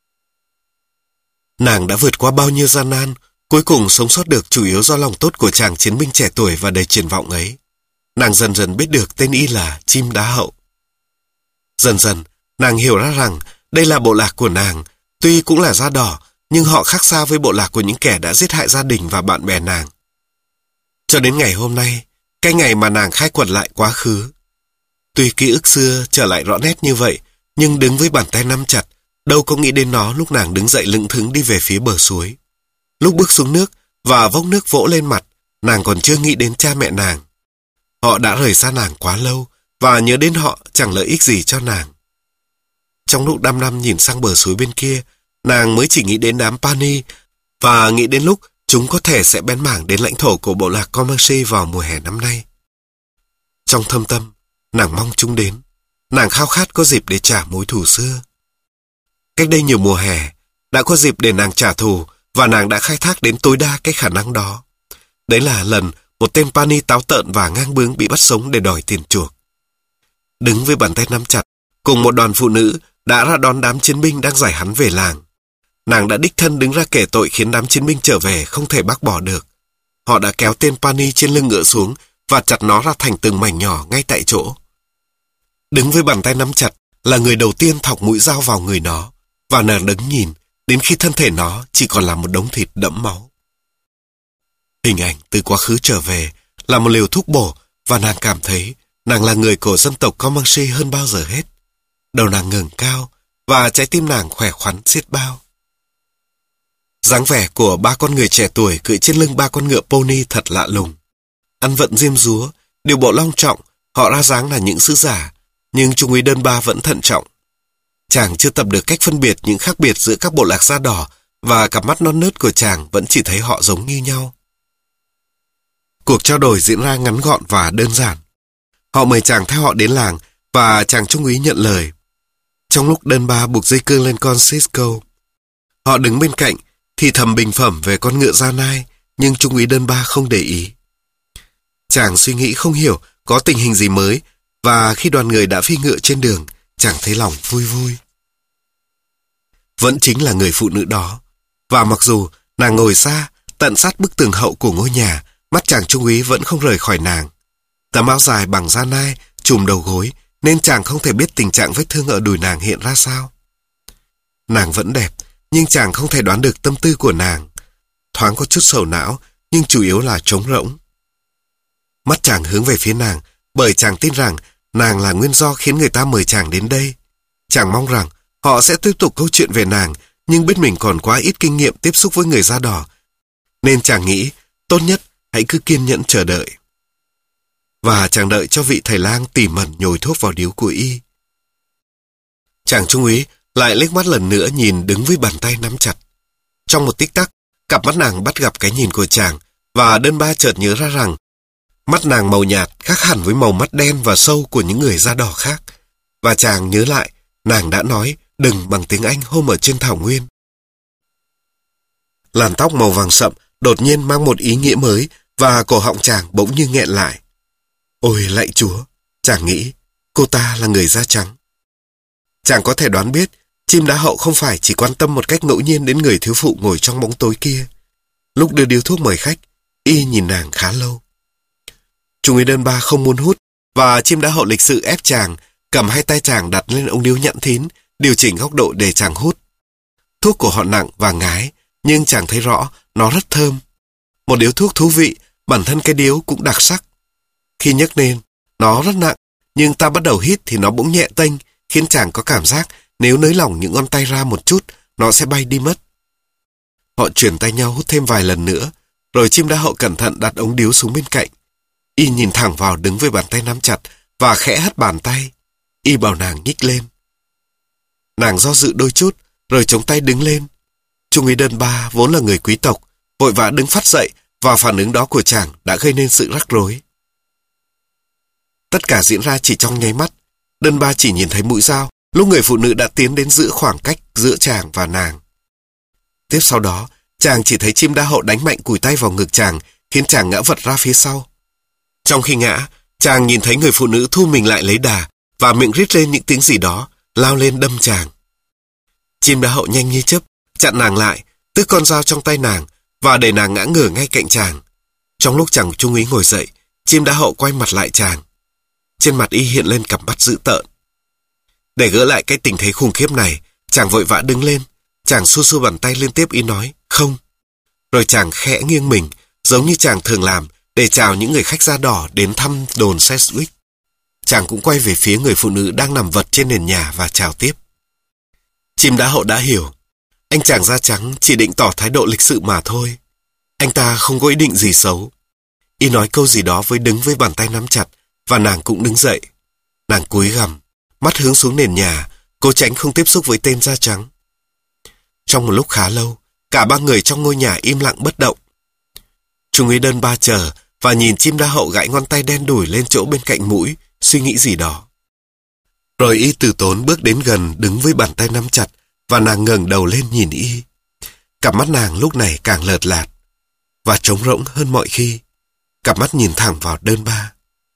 Nàng đã vượt qua bao nhiêu gian nan, cuối cùng sống sót được chủ yếu do lòng tốt của chàng chiến binh trẻ tuổi và đầy triển vọng ấy. Nàng dần dần biết được tên y là Chim Đá Hậu. Dần dần, nàng hiểu ra rằng đây là bộ lạc của nàng, tuy cũng là da đỏ, nhưng họ khác xa với bộ lạc của những kẻ đã giết hại gia đình và bạn bè nàng. Cho đến ngày hôm nay, cái ngày mà nàng khai quật lại quá khứ. Tuy ký ức xưa trở lại rõ nét như vậy, nhưng đứng với bàn tay nắm chặt, đâu có nghĩ đến nó lúc nàng đứng dậy lững thững đi về phía bờ suối. Lúc bước xuống nước và vốc nước vỗ lên mặt, nàng còn chưa nghĩ đến cha mẹ nàng. Họ đã rời xa nàng quá lâu, và nhớ đến họ chẳng lợi ích gì cho nàng. Trong lúc đăm đăm nhìn sang bờ suối bên kia, nàng mới chỉ nghĩ đến đám Pawnee, và nghĩ đến lúc chúng có thể sẽ bén mảng đến lãnh thổ của bộ lạc Comanche vào mùa hè năm nay. Trong thâm tâm, nàng mong chúng đến. Nàng khao khát có dịp để trả mối thù xưa. Cách đây nhiều mùa hè, đã có dịp để nàng trả thù, và nàng đã khai thác đến tối đa cái khả năng đó. Đấy là lần một tên Pawnee táo tợn và ngang bướng bị bắt sống để đòi tiền chuộc. Đứng với bàn tay nắm chặt, cùng một đoàn phụ nữ đã ra đón đám chiến binh đang giải hắn về làng. Nàng đã đích thân đứng ra kể tội khiến đám chiến binh trở về không thể bác bỏ được. Họ đã kéo tên Pawnee trên lưng ngựa xuống và chặt nó ra thành từng mảnh nhỏ ngay tại chỗ. Đứng với bàn tay nắm chặt là người đầu tiên thọc mũi dao vào người nó, và nàng đứng nhìn đến khi thân thể nó chỉ còn là một đống thịt đẫm máu. Hình ảnh từ quá khứ trở về là một liều thuốc bổ, và nàng cảm thấy nàng là người của dân tộc Comanche hơn bao giờ hết. Đầu nàng ngẩng cao và trái tim nàng khỏe khoắn xiết bao. Dáng vẻ của ba con người trẻ tuổi cưỡi trên lưng ba con ngựa pony thật lạ lùng. Ăn vận diêm dúa, điều bộ long trọng, họ ra dáng là những sứ giả, nhưng trung úy Đơn Ba vẫn thận trọng. Chàng chưa tập được cách phân biệt những khác biệt giữa các bộ lạc da đỏ, và cặp mắt non nớt của chàng vẫn chỉ thấy họ giống như nhau. Cuộc trao đổi diễn ra ngắn gọn và đơn giản. Họ mời chàng theo họ đến làng, và chàng trung úy nhận lời. Trong lúc Đơn Ba buộc dây cương lên con Cisco, họ đứng bên cạnh thì thầm bình phẩm về con ngựa da nai, nhưng trung úy Đơn Ba không để ý. Chàng suy nghĩ không hiểu có tình hình gì mới, và khi đoàn người đã phi ngựa trên đường, chàng thấy lòng vui vui. Vẫn chính là người phụ nữ đó, và mặc dù nàng ngồi xa, tận sát bức tường hậu của ngôi nhà, mắt chàng trung úy vẫn không rời khỏi nàng. Tấm áo dài bằng da nai trùm đầu gối, nên chàng không thể biết tình trạng vết thương ở đùi nàng hiện ra sao. Nàng vẫn đẹp, nhưng chàng không thể đoán được tâm tư của nàng. Thoáng có chút sầu não, nhưng chủ yếu là trống rỗng. Mắt chàng hướng về phía nàng, bởi chàng tin rằng nàng là nguyên do khiến người ta mời chàng đến đây. Chàng mong rằng họ sẽ tiếp tục câu chuyện về nàng, nhưng biết mình còn quá ít kinh nghiệm tiếp xúc với người da đỏ, nên chàng nghĩ tốt nhất hãy cứ kiên nhẫn chờ đợi. Và chàng đợi cho vị thầy lang tỉ mẩn nhồi thuốc vào điếu của y. Chàng trung úy lại liếc mắt lần nữa nhìn đứng với bàn tay nắm chặt. Trong một tích tắc, cặp mắt nàng bắt gặp cái nhìn của chàng, và đơn ba chợt nhớ ra rằng mắt nàng màu nhạt khác hẳn với màu mắt đen và sâu của những người da đỏ khác. Và chàng nhớ lại, nàng đã nói đừng bằng tiếng Anh hôm ở trên thảo nguyên. Làn tóc màu vàng sậm đột nhiên mang một ý nghĩa mới, và cổ họng chàng bỗng như nghẹn lại. Ôi lạy Chúa, chàng nghĩ, cô ta là người da trắng. Chàng có thể đoán biết, chim đá hậu không phải chỉ quan tâm một cách ngẫu nhiên đến người thiếu phụ ngồi trong bóng tối kia. Lúc đưa điếu thuốc mời khách, y nhìn nàng khá lâu. Trung úy đơn ba không muốn hút, và chim đá hậu lịch sự ép chàng, cầm hai tay chàng đặt lên ống điếu nhẵn thín, điều chỉnh góc độ để chàng hút. Thuốc của họ nặng và ngái, nhưng chàng thấy rõ nó rất thơm. Một điếu thuốc thú vị, bản thân cái điếu cũng đặc sắc. Khi nhấc lên, nó rất nặng, nhưng ta bắt đầu hít thì nó bỗng nhẹ tênh, khiến chàng có cảm giác nếu nới lỏng những ngón tay ra một chút, nó sẽ bay đi mất. Họ chuyển tay nhau hút thêm vài lần nữa, rồi chim đá hậu cẩn thận đặt ống điếu xuống bên cạnh. Y nhìn thẳng vào đứng với bàn tay nắm chặt và khẽ hất bàn tay. Y bảo nàng nhích lên. Nàng do dự đôi chút, rồi chống tay đứng lên. Trung úy đơn ba vốn là người quý tộc, vội vã đứng phắt dậy, và phản ứng đó của chàng đã gây nên sự rắc rối. Tất cả diễn ra chỉ trong nháy mắt. Đơn ba chỉ nhìn thấy mũi dao lúc người phụ nữ đã tiến đến giữa khoảng cách giữa chàng và nàng. Tiếp sau đó, chàng chỉ thấy chim đa hậu đánh mạnh cùi tay vào ngực chàng, khiến chàng ngã vật ra phía sau. Trong khi ngã, chàng nhìn thấy người phụ nữ thu mình lại lấy đà, và miệng rít lên những tiếng gì đó, lao lên đâm chàng. Chim đá hậu nhanh như chớp chặn nàng lại, tước con dao trong tay nàng và để nàng ngã ngửa ngay cạnh chàng. Trong lúc chàng trung úy ngồi dậy, chim đá hậu quay mặt lại chàng. Trên mặt y hiện lên cặp mắt dữ tợn. Để gỡ lại cái tình thế khủng khiếp này, chàng vội vã đứng lên. Chàng xua xua bàn tay liên tiếp y nói không. Rồi chàng khẽ nghiêng mình, giống như chàng thường làm, để chào những người khách da đỏ đến thăm đồn Sedgwick. Chàng cũng quay về phía người phụ nữ đang nằm vật trên nền nhà và chào tiếp. Chim đá hậu đã hiểu. Anh chàng da trắng chỉ định tỏ thái độ lịch sự mà thôi. Anh ta không có ý định gì xấu. Y nói câu gì đó với đứng với bàn tay nắm chặt, và nàng cũng đứng dậy. Nàng cúi gằm, mắt hướng xuống nền nhà, cố tránh không tiếp xúc với tên da trắng. Trong một lúc khá lâu, cả ba người trong ngôi nhà im lặng bất động. Trung úy đơn ba chờ và nhìn chim đa hậu gãi ngón tay đen đủi lên chỗ bên cạnh mũi, suy nghĩ gì đó. Rồi y từ tốn bước đến gần đứng với bàn tay nắm chặt, và nàng ngẩng đầu lên nhìn y. Cặp mắt nàng lúc này càng lợt lạt và trống rỗng hơn mọi khi. Cặp mắt nhìn thẳng vào đơn ba.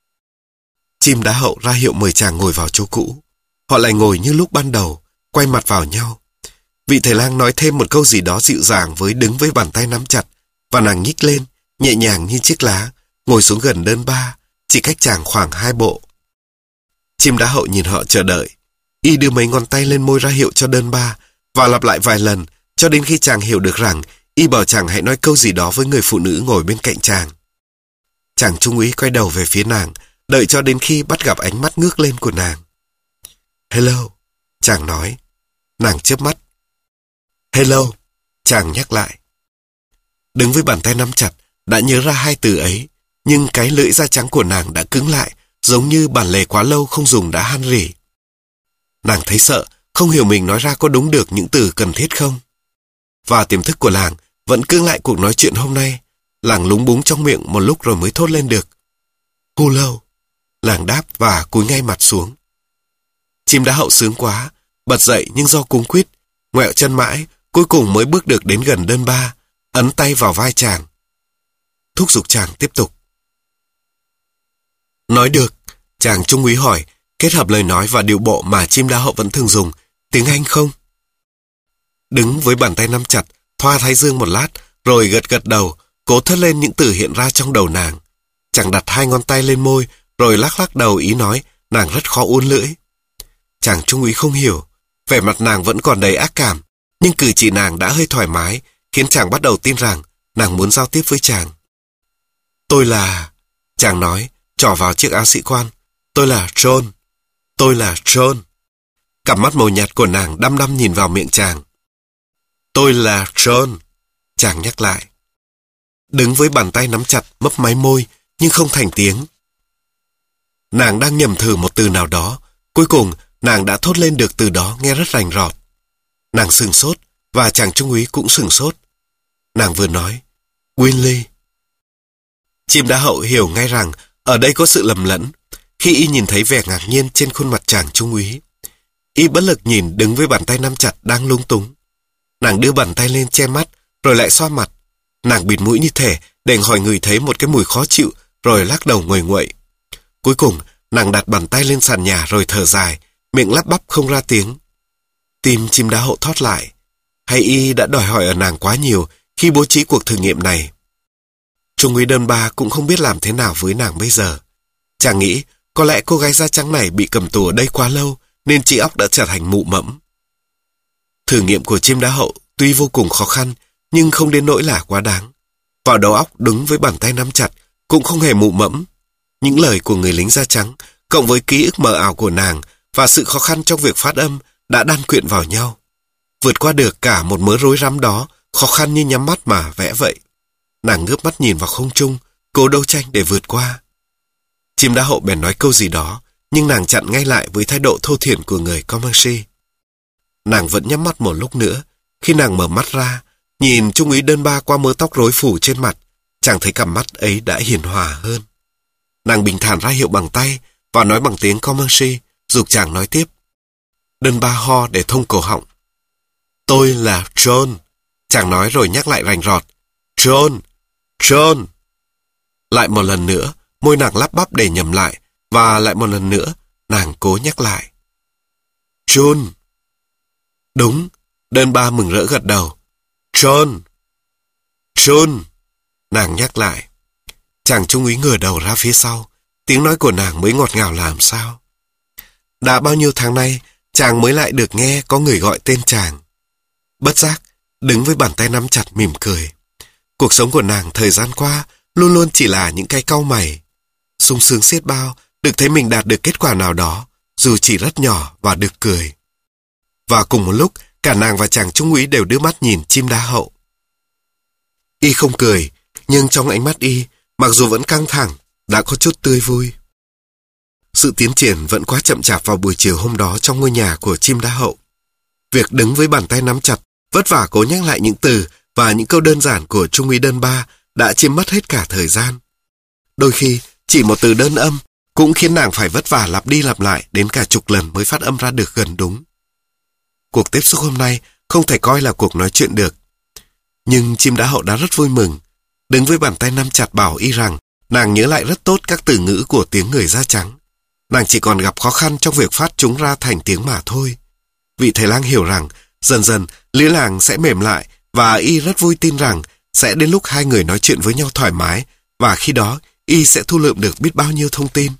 Chim đá hậu ra hiệu mời chàng ngồi vào chỗ cũ. Họ lại ngồi như lúc ban đầu, quay mặt vào nhau. Vị thầy lang nói thêm một câu gì đó dịu dàng với đứng với bàn tay nắm chặt, và nàng nhích lên, nhẹ nhàng như chiếc lá, ngồi xuống gần đơn ba, chỉ cách chàng khoảng hai bộ. Chim đá hậu nhìn họ chờ đợi. Y đưa mấy ngón tay lên môi ra hiệu cho đơn ba, và lặp lại vài lần, cho đến khi chàng hiểu được rằng y bảo chàng hãy nói câu gì đó với người phụ nữ ngồi bên cạnh chàng. Chàng trung úy quay đầu về phía nàng, đợi cho đến khi bắt gặp ánh mắt ngước lên của nàng. Hello, chàng nói. Nàng chớp mắt. Hello, chàng nhắc lại. Đứng với bàn tay nắm chặt, đã nhớ ra hai từ ấy, nhưng cái lưỡi da trắng của nàng đã cứng lại, giống như bản lề quá lâu không dùng đã han rỉ. Nàng thấy sợ, không hiểu mình nói ra có đúng được những từ cần thiết không. Và tiềm thức của làng vẫn cưỡng lại cuộc nói chuyện hôm nay. Làng lúng búng trong miệng một lúc rồi mới thốt lên được. Hu lâu. Làng đáp và cúi ngay mặt xuống. Chim đá hậu sướng quá, bật dậy nhưng do cuống quýt, ngoẹo chân mãi, cuối cùng mới bước được đến gần đơn ba, ấn tay vào vai chàng. Thúc giục chàng tiếp tục. Nói được, chàng trung úy hỏi, kết hợp lời nói và điệu bộ mà chim đá hậu vẫn thường dùng, tiếng Anh không? Đứng với bàn tay nắm chặt, thoa thái dương một lát, rồi gật gật đầu, cố cố thốt lên những từ hiện ra trong đầu nàng. Chàng đặt hai ngón tay lên môi, rồi lắc lắc đầu ý nói nàng rất khó uốn lưỡi. Chàng trung úy không hiểu, vẻ mặt nàng vẫn còn đầy ác cảm, nhưng cử chỉ nàng đã hơi thoải mái, khiến chàng bắt đầu tin rằng nàng muốn giao tiếp với chàng. Tôi là... Chàng nói, trỏ vào chiếc áo sĩ quan. Tôi là John. Tôi là John. Cặp mắt màu nhạt của nàng đăm đăm nhìn vào miệng chàng. Tôi là John. Chàng nhắc lại. Đứng với bàn tay nắm chặt, mấp máy môi, nhưng không thành tiếng. Nàng đang nhầm thử một từ nào đó. Cuối cùng, nàng đã thốt lên được từ đó nghe rất rành rọt. Nàng sửng sốt, và chàng trung úy cũng sửng sốt. Nàng vừa nói, Winley. Chim đá hậu hiểu ngay rằng ở đây có sự lầm lẫn khi y nhìn thấy vẻ ngạc nhiên trên khuôn mặt chàng trung úy. Y bất lực nhìn đứng với bàn tay nắm chặt đang lung túng. Nàng đưa bàn tay lên che mắt, rồi lại xoa mặt. Nàng bịt mũi như thể để hỏi người thấy một cái mùi khó chịu, rồi lắc đầu nguầy nguậy. Cuối cùng, nàng đặt bàn tay lên sàn nhà rồi thở dài, miệng lắp bắp không ra tiếng. Tim chim đá hậu thót lại. Hay y đã đòi hỏi ở nàng quá nhiều khi bố trí cuộc thử nghiệm này? Trung úy đơn ba cũng không biết làm thế nào với nàng bây giờ. Chàng nghĩ có lẽ cô gái da trắng này bị cầm tù ở đây quá lâu nên trí óc đã trở thành mụ mẫm. Thử nghiệm của chim đá hậu tuy vô cùng khó khăn nhưng không đến nỗi là quá đáng. Vào đầu óc đứng với bàn tay nắm chặt cũng không hề mụ mẫm. Những lời của người lính da trắng cộng với ký ức mờ ảo của nàng và sự khó khăn trong việc phát âm đã đan quyện vào nhau. Vượt qua được cả một mớ rối rắm đó, khó khăn như nhắm mắt mà vẽ vậy. Nàng ngước mắt nhìn vào không trung, cố đấu tranh để vượt qua. Chim đá hậu bèn nói câu gì đó, nhưng nàng chặn ngay lại với thái độ thô thiển của người Comanche. Nàng vẫn nhắm mắt một lúc nữa. Khi nàng mở mắt ra, nhìn trung úy đơn ba qua mớ tóc rối phủ trên mặt, chàng thấy cặp mắt ấy đã hiền hòa hơn. Nàng bình thản ra hiệu bằng tay và nói bằng tiếng Comanche, giục chàng nói tiếp. Đơn ba ho để thông cổ họng. Tôi là John. Chàng nói rồi nhắc lại rành rọt. John, John. Lại một lần nữa, môi nàng lắp bắp để nhầm lại, và lại một lần nữa, nàng cố nhắc lại. John. Đúng, đơn ba mừng rỡ gật đầu. John. John. Nàng nhắc lại. Chàng trung úy ngửa đầu ra phía sau, tiếng nói của nàng mới ngọt ngào làm sao. Đã bao nhiêu tháng nay, chàng mới lại được nghe có người gọi tên chàng. Bất giác, đứng với bàn tay nắm chặt mỉm cười. Cuộc sống của nàng thời gian qua luôn luôn chỉ là những cái cau mày. Sung sướng xiết bao, được thấy mình đạt được kết quả nào đó, dù chỉ rất nhỏ và được cười. Và cùng một lúc, cả nàng và chàng trung úy đều đưa mắt nhìn chim đá hậu. Y không cười, nhưng trong ánh mắt y, mặc dù vẫn căng thẳng, đã có chút tươi vui. Sự tiến triển vẫn quá chậm chạp vào buổi chiều hôm đó trong ngôi nhà của chim đá hậu. Việc đứng với bàn tay nắm chặt, vất vả cố nhắc lại những từ và những câu đơn giản của trung úy đơn ba đã chiếm mất hết cả thời gian. Đôi khi, chỉ một từ đơn âm cũng khiến nàng phải vất vả lặp đi lặp lại đến cả chục lần mới phát âm ra được gần đúng. Cuộc tiếp xúc hôm nay không thể coi là cuộc nói chuyện được. Nhưng chim đá hậu đã rất vui mừng. Đứng với bàn tay nắm chặt bảo y rằng nàng nhớ lại rất tốt các từ ngữ của tiếng người da trắng. Nàng chỉ còn gặp khó khăn trong việc phát chúng ra thành tiếng mà thôi. Vị thầy lang hiểu rằng dần dần lưỡi làng sẽ mềm lại và y rất vui tin rằng sẽ đến lúc hai người nói chuyện với nhau thoải mái và khi đó y sẽ thu lượm được biết bao nhiêu thông tin.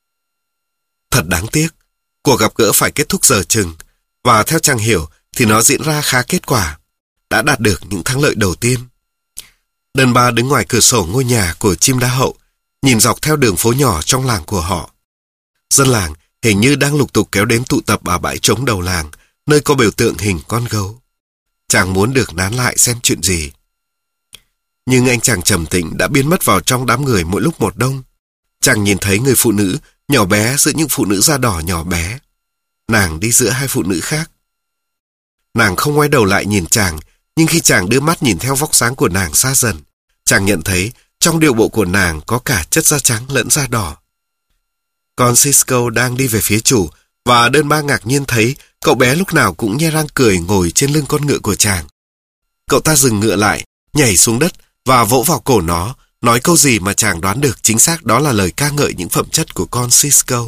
Thật đáng tiếc, cuộc gặp gỡ phải kết thúc giờ chừng và theo chàng hiểu thì nó diễn ra khá kết quả, đã đạt được những thắng lợi đầu tiên. Đơn ba đứng ngoài cửa sổ ngôi nhà của chim đá hậu, nhìn dọc theo đường phố nhỏ trong làng của họ. Dân làng hình như đang lục tục kéo đến tụ tập ở bãi trống đầu làng, nơi có biểu tượng hình con gấu. Chàng muốn được nán lại xem chuyện gì. Nhưng anh chàng trầm tĩnh đã biến mất vào trong đám người mỗi lúc một đông. Chàng nhìn thấy người phụ nữ nhỏ bé giữa những phụ nữ da đỏ nhỏ bé. Nàng đi giữa hai phụ nữ khác. Nàng không quay đầu lại nhìn chàng, nhưng khi chàng đưa mắt nhìn theo vóc dáng của nàng xa dần, chàng nhận thấy trong điệu bộ của nàng có cả chất da trắng lẫn da đỏ. Con Cisco đang đi về phía chủ, và đơn ba ngạc nhiên thấy cậu bé lúc nào cũng nhe răng cười ngồi trên lưng con ngựa của chàng. Cậu ta dừng ngựa lại, nhảy xuống đất và vỗ vào cổ nó, nói câu gì mà chàng đoán được chính xác đó là lời ca ngợi những phẩm chất của con Cisco.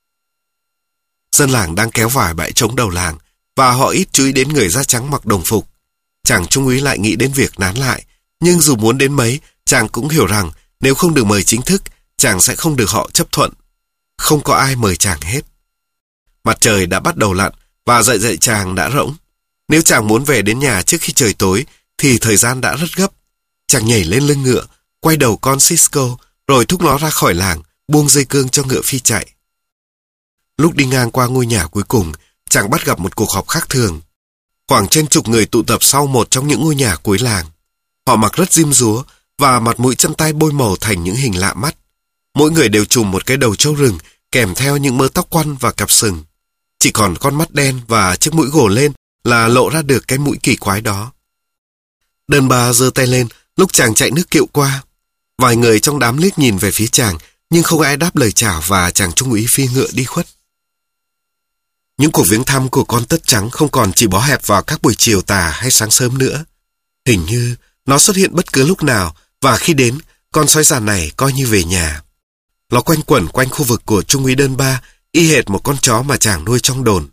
Dân làng đang kéo vải bãi trống đầu làng, và họ ít chú ý đến người da trắng mặc đồng phục. Chàng trung úy lại nghĩ đến việc nán lại, nhưng dù muốn đến mấy chàng cũng hiểu rằng nếu không được mời chính thức, chàng sẽ không được họ chấp thuận. Không có ai mời chàng hết. Mặt trời đã bắt đầu lặn và dậy dậy chàng đã rỗng. Nếu chàng muốn về đến nhà trước khi trời tối thì thời gian đã rất gấp. Chàng nhảy lên lưng ngựa, quay đầu con Cisco, rồi thúc nó ra khỏi làng, buông dây cương cho ngựa phi chạy. Lúc đi ngang qua ngôi nhà cuối cùng, chàng bắt gặp một cuộc họp khác thường. Khoảng trên chục người tụ tập sau một trong những ngôi nhà cuối làng. Họ mặc rất rim rúa và mặt mũi chân tay bôi màu thành những hình lạ mắt. Mỗi người đều trùm một cái đầu trâu rừng kèm theo những mớ tóc quăn và cặp sừng. Chỉ còn con mắt đen và chiếc mũi gồ lên là lộ ra được cái mũi kỳ quái đó. Đơn bà giơ tay lên lúc chàng chạy nước kiệu qua. Vài người trong đám liếc nhìn về phía chàng, nhưng không ai đáp lời chào và chàng trung úy phi ngựa đi khuất. Những cuộc viếng thăm của con tất trắng không còn chỉ bó hẹp vào các buổi chiều tà hay sáng sớm nữa. Hình như nó xuất hiện bất cứ lúc nào, và khi đến, con sói già này coi như về nhà. Nó quanh quẩn quanh khu vực của trung úy đơn ba, y hệt một con chó mà chàng nuôi trong đồn.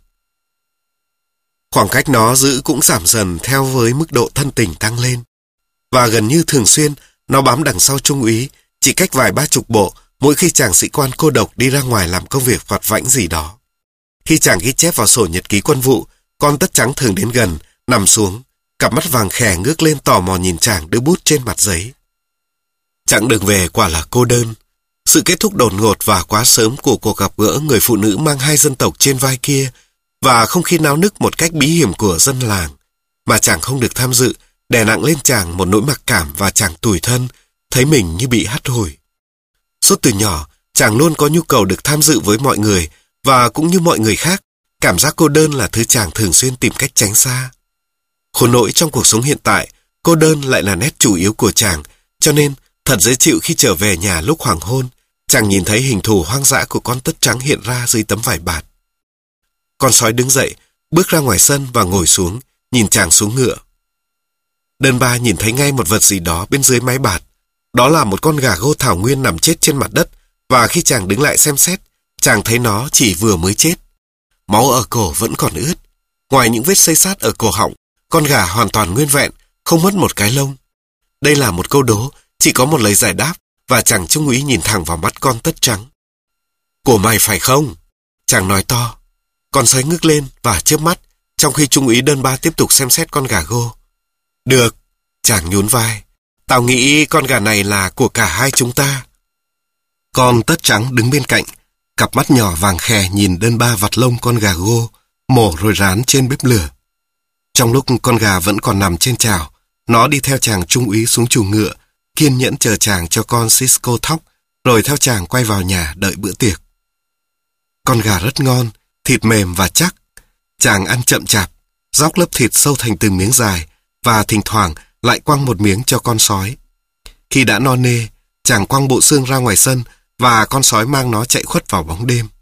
Khoảng cách nó giữ cũng giảm dần theo với mức độ thân tình tăng lên. Và gần như thường xuyên, nó bám đằng sau trung úy, chỉ cách vài ba chục bộ mỗi khi chàng sĩ quan cô độc đi ra ngoài làm công việc vặt vãnh gì đó. Khi chàng ghi chép vào sổ nhật ký quân vụ, con tất trắng thường đến gần, nằm xuống, cặp mắt vàng khè ngước lên tò mò nhìn chàng đưa bút trên mặt giấy. Chặng đường về quả là cô đơn. Sự kết thúc đột ngột và quá sớm của cuộc gặp gỡ người phụ nữ mang hai dân tộc trên vai kia, và không khí náo nức một cách bí hiểm của dân làng, mà chàng không được tham dự, đè nặng lên chàng một nỗi mặc cảm và chàng tủi thân, thấy mình như bị hắt hủi. Suốt từ nhỏ, chàng luôn có nhu cầu được tham dự với mọi người, và cũng như mọi người khác, cảm giác cô đơn là thứ chàng thường xuyên tìm cách tránh xa. Khốn nỗi trong cuộc sống hiện tại, cô đơn lại là nét chủ yếu của chàng, cho nên thật dễ chịu khi trở về nhà lúc hoàng hôn, chàng nhìn thấy hình thù hoang dã của con tất trắng hiện ra dưới tấm vải bạt. Con sói đứng dậy, bước ra ngoài sân và ngồi xuống, nhìn chàng xuống ngựa. Đơn ba nhìn thấy ngay một vật gì đó bên dưới mái bạt. Đó là một con gà gô thảo nguyên nằm chết trên mặt đất, và khi chàng đứng lại xem xét, chàng thấy nó chỉ vừa mới chết. Máu ở cổ vẫn còn ướt. Ngoài những vết xây sát ở cổ họng, con gà hoàn toàn nguyên vẹn, không mất một cái lông. Đây là một câu đố, chỉ có một lời giải đáp, và chàng trung úy nhìn thẳng vào mắt con tất trắng. Của mày phải không? Chàng nói to. Con sói ngước lên và chớp mắt, trong khi trung úy đơn ba tiếp tục xem xét con gà gô. Được, chàng nhún vai. Tao nghĩ con gà này là của cả hai chúng ta. Con tất trắng đứng bên cạnh, cặp mắt nhỏ vàng khè nhìn đơn ba vặt lông con gà gô, mổ rồi rán trên bếp lửa. Trong lúc con gà vẫn còn nằm trên chảo, nó đi theo chàng trung úy xuống chuồng ngựa, kiên nhẫn chờ chàng cho con Cisco thóc, rồi theo chàng quay vào nhà đợi bữa tiệc. Con gà rất ngon, thịt mềm và chắc. Chàng ăn chậm chạp, róc lớp thịt sâu thành từng miếng dài, và thỉnh thoảng lại quăng một miếng cho con sói. Khi đã no nê, chàng quăng bộ xương ra ngoài sân, và con sói mang nó chạy khuất vào bóng đêm.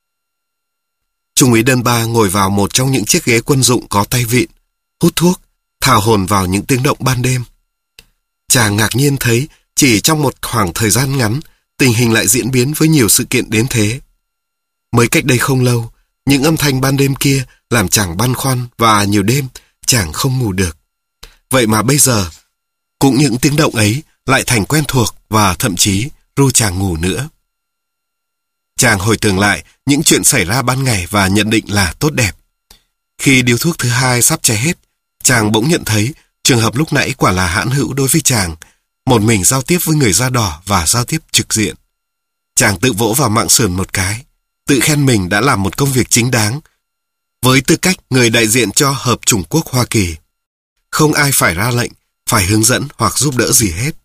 Trung úy đơn ba ngồi vào một trong những chiếc ghế quân dụng có tay vịn, hút thuốc, thả hồn vào những tiếng động ban đêm. Chàng ngạc nhiên thấy chỉ trong một khoảng thời gian ngắn, tình hình lại diễn biến với nhiều sự kiện đến thế. Mới cách đây không lâu, những âm thanh ban đêm kia làm chàng băn khoăn, và nhiều đêm chàng không ngủ được. Vậy mà bây giờ, cũng những tiếng động ấy lại thành quen thuộc và thậm chí ru chàng ngủ nữa. Chàng hồi tưởng lại những chuyện xảy ra ban ngày và nhận định là tốt đẹp. Khi điếu thuốc thứ hai sắp cháy hết, chàng bỗng nhận thấy trường hợp lúc nãy quả là hãn hữu đối với chàng, một mình giao tiếp với người da đỏ và giao tiếp trực diện. Chàng tự vỗ vào mạng sườn một cái, tự khen mình đã làm một công việc chính đáng, với tư cách người đại diện cho Hợp chủng quốc Hoa Kỳ. Không ai phải ra lệnh, phải hướng dẫn hoặc giúp đỡ gì hết.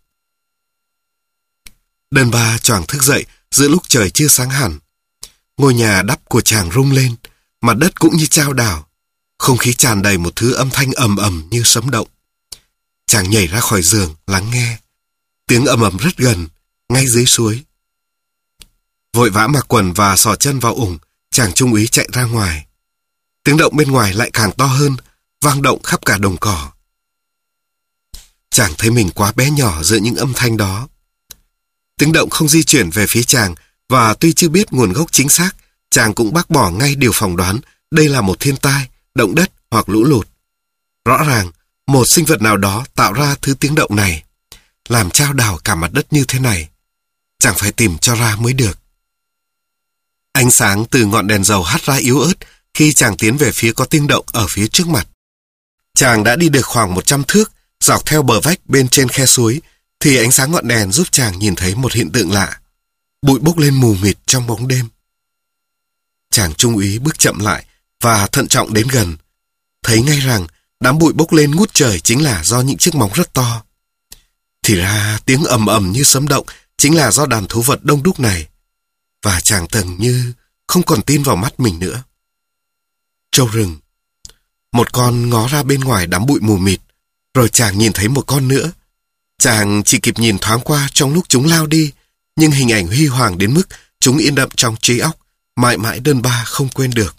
Đơn ba choàng thức dậy giữa lúc trời chưa sáng hẳn. Ngôi nhà đắp của chàng rung lên, mặt đất cũng như chao đảo. Không khí tràn đầy một thứ âm thanh ầm ầm như sấm động. Chàng nhảy ra khỏi giường, lắng nghe. Tiếng ầm ầm rất gần, ngay dưới suối. Vội vã mặc quần và xỏ chân vào ủng, chàng trung úy chạy ra ngoài. Tiếng động bên ngoài lại càng to hơn, vang động khắp cả đồng cỏ. Chàng thấy mình quá bé nhỏ giữa những âm thanh đó. Tiếng động không di chuyển về phía chàng, và tuy chưa biết nguồn gốc chính xác, chàng cũng bác bỏ ngay điều phỏng đoán đây là một thiên tai, động đất hoặc lũ lụt. Rõ ràng, một sinh vật nào đó tạo ra thứ tiếng động này. làm trao đảo cả mặt đất như thế này? Chàng phải tìm cho ra mới được. Ánh sáng từ ngọn đèn dầu hắt ra yếu ớt khi chàng tiến về phía có tiếng động ở phía trước mặt. Chàng đã đi được khoảng một trăm thước, dọc theo bờ vách bên trên khe suối, thì ánh sáng ngọn đèn giúp chàng nhìn thấy một hiện tượng lạ. Bụi bốc lên mù mịt trong bóng đêm. Chàng trung úy bước chậm lại và thận trọng đến gần. Thấy ngay rằng đám bụi bốc lên ngút trời chính là do những chiếc móng rất to. Thì ra tiếng ầm ầm như sấm động chính là do đàn thú vật đông đúc này. Và chàng từng như không còn tin vào mắt mình nữa. Trâu rừng. Một con ngó ra bên ngoài đám bụi mù mịt, rồi chàng nhìn thấy một con nữa. Chàng chỉ kịp nhìn thoáng qua trong lúc chúng lao đi, nhưng hình ảnh huy hoàng đến mức chúng in đậm trong trí óc, mãi mãi đơn ba không quên được.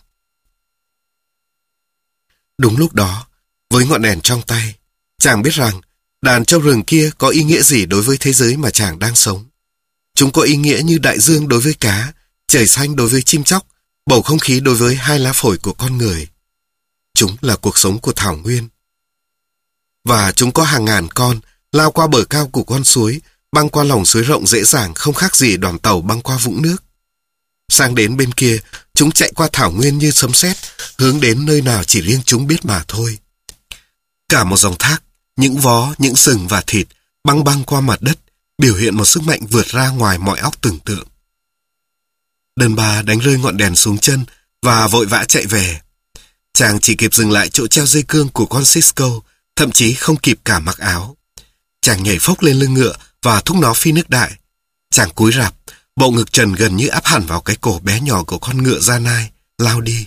Đúng lúc đó, với ngọn đèn trong tay, chàng biết rằng đàn trâu rừng kia có ý nghĩa gì đối với thế giới mà chàng đang sống. Chúng có ý nghĩa như đại dương đối với cá, trời xanh đối với chim chóc, bầu không khí đối với hai lá phổi của con người. Chúng là cuộc sống của thảo nguyên. Và chúng có hàng ngàn con, lao qua bờ cao của con suối, băng qua lòng suối rộng dễ dàng không khác gì đoàn tàu băng qua vũng nước. Sang đến bên kia, chúng chạy qua thảo nguyên như sấm sét, hướng đến nơi nào chỉ riêng chúng biết mà thôi. Cả một dòng thác, những vó, những sừng và thịt băng băng qua mặt đất, biểu hiện một sức mạnh vượt ra ngoài mọi óc tưởng tượng. Đơn ba đánh rơi ngọn đèn xuống chân và vội vã chạy về. Chàng chỉ kịp dừng lại chỗ treo dây cương của con Cisco, thậm chí không kịp cả mặc áo. Chàng nhảy phốc lên lưng ngựa và thúc nó phi nước đại. Chàng cúi rạp, bộ ngực trần gần như áp hẳn vào cái cổ bé nhỏ của con ngựa da nai, lao đi.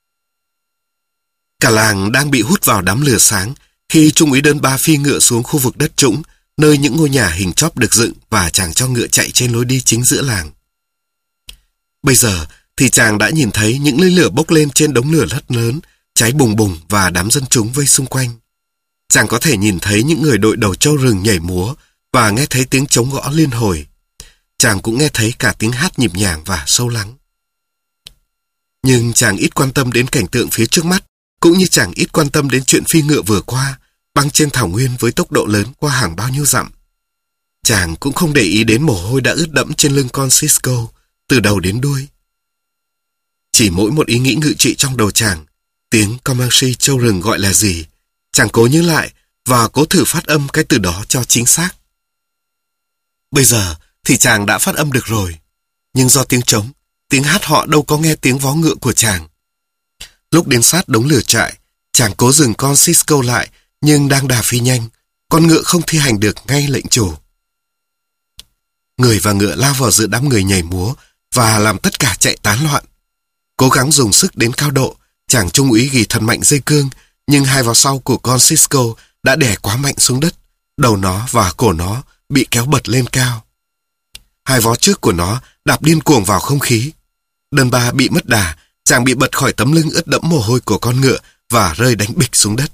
Cả làng đang bị hút vào đám lửa sáng khi trung úy đơn ba phi ngựa xuống khu vực đất trũng, nơi những ngôi nhà hình chóp được dựng, và chàng cho ngựa chạy trên lối đi chính giữa làng. Bây giờ thì chàng đã nhìn thấy những lưỡi lửa bốc lên trên đống lửa rất lớn, cháy bùng bùng và đám dân chúng vây xung quanh. Chàng có thể nhìn thấy những người đội đầu trâu rừng nhảy múa và nghe thấy tiếng trống gõ liên hồi. Chàng cũng nghe thấy cả tiếng hát nhịp nhàng và sâu lắng. Nhưng chàng ít quan tâm đến cảnh tượng phía trước mắt, cũng như chàng ít quan tâm đến chuyện phi ngựa vừa qua, băng trên thảo nguyên với tốc độ lớn qua hàng bao nhiêu dặm. Chàng cũng không để ý đến mồ hôi đã ướt đẫm trên lưng con Cisco, từ đầu đến đuôi. Chỉ mỗi một ý nghĩ ngự trị trong đầu chàng, tiếng Comanche trâu rừng gọi là gì, chàng cố nhớ lại và cố thử phát âm cái từ đó cho chính xác. Bây giờ thì chàng đã phát âm được rồi, nhưng do tiếng trống, tiếng hát họ đâu có nghe tiếng vó ngựa của chàng. Lúc đến sát đống lửa trại, chàng cố dừng con Cisco lại, nhưng đang đà phi nhanh, con ngựa không thi hành được ngay lệnh chủ. Người và ngựa lao vào giữa đám người nhảy múa và làm tất cả chạy tán loạn. Cố gắng dùng sức đến cao độ, chàng trung úy gỉ thật mạnh dây cương, nhưng hai vó sau của con Cisco đã đè quá mạnh xuống đất, đầu nó và cổ nó bị kéo bật lên cao. Hai vó trước của nó đạp điên cuồng vào không khí. Đơn ba bị mất đà, chàng bị bật khỏi tấm lưng ướt đẫm mồ hôi của con ngựa và rơi đánh bịch xuống đất.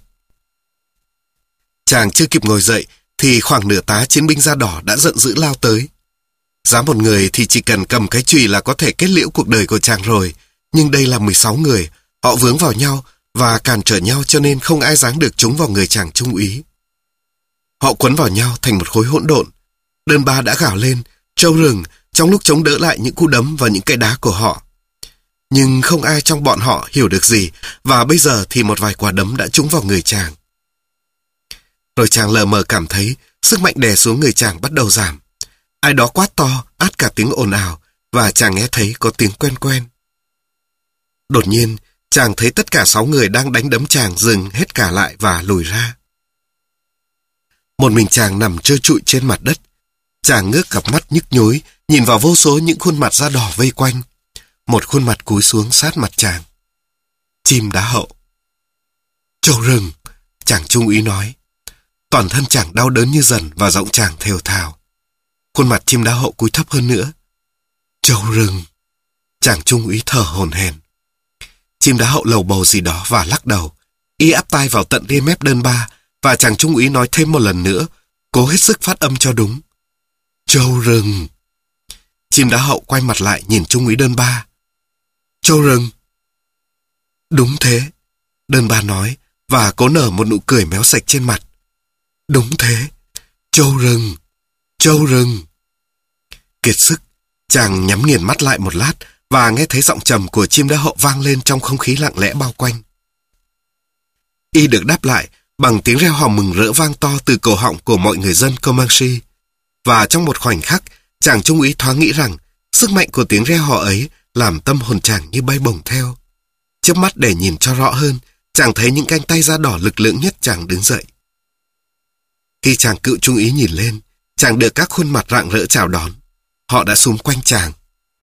Chàng chưa kịp ngồi dậy thì khoảng nửa tá chiến binh da đỏ đã giận dữ lao tới. Giá một người thì chỉ cần cầm cái chùy là có thể kết liễu cuộc đời của chàng rồi, nhưng đây là mười sáu người, họ vướng vào nhau và cản trở nhau cho nên không ai giáng được chúng vào người chàng trung úy. Họ quấn vào nhau thành một khối hỗn độn. Đơn ba đã gào lên, trâu rừng, trong lúc chống đỡ lại những cú đấm và những cây đá của họ. Nhưng không ai trong bọn họ hiểu được gì, và bây giờ thì một vài quả đấm đã trúng vào người chàng. Rồi chàng lờ mờ cảm thấy sức mạnh đè xuống người chàng bắt đầu giảm. Ai đó quát to, át cả tiếng ồn ào, và chàng nghe thấy có tiếng quen quen. Đột nhiên, chàng thấy tất cả sáu người đang đánh đấm chàng dừng hết cả lại và lùi ra. Một mình chàng nằm trơ trụi trên mặt đất. Chàng ngước cặp mắt nhức nhối, nhìn vào vô số những khuôn mặt da đỏ vây quanh. Một khuôn mặt cúi xuống sát mặt chàng. Chim đá hậu. Trâu rừng, chàng trung úy nói. Toàn thân chàng đau đớn như dần và giọng chàng thều thào. Khuôn mặt chim đá hậu cúi thấp hơn nữa. Trâu rừng, chàng trung úy thở hổn hển. Chim đá hậu lầu bầu gì đó và lắc đầu. Y áp tai vào tận ria mép đơn ba, và chàng trung úy nói thêm một lần nữa, cố hết sức phát âm cho đúng. Trâu rừng. Chim đá hậu quay mặt lại nhìn trung úy đơn ba. Trâu rừng. Đúng thế, đơn ba nói, và cố nở một nụ cười méo sạch trên mặt. Đúng thế, trâu rừng. Trâu rừng. Kiệt sức, chàng nhắm nghiền mắt lại một lát và nghe thấy giọng trầm của chim đá hậu vang lên trong không khí lặng lẽ bao quanh. Y được đáp lại bằng tiếng reo hò mừng rỡ vang to từ cổ họng của mọi người dân Comanche. Và trong một khoảnh khắc, chàng trung úy thoáng nghĩ rằng sức mạnh của tiếng reo hò ấy làm tâm hồn chàng như bay bổng theo. Chớp mắt để nhìn cho rõ hơn, chàng thấy những cánh tay da đỏ lực lưỡng nhất chàng đứng dậy. Khi chàng cựu trung úy nhìn lên, chàng được các khuôn mặt rạng rỡ chào đón. Họ đã xúm quanh chàng.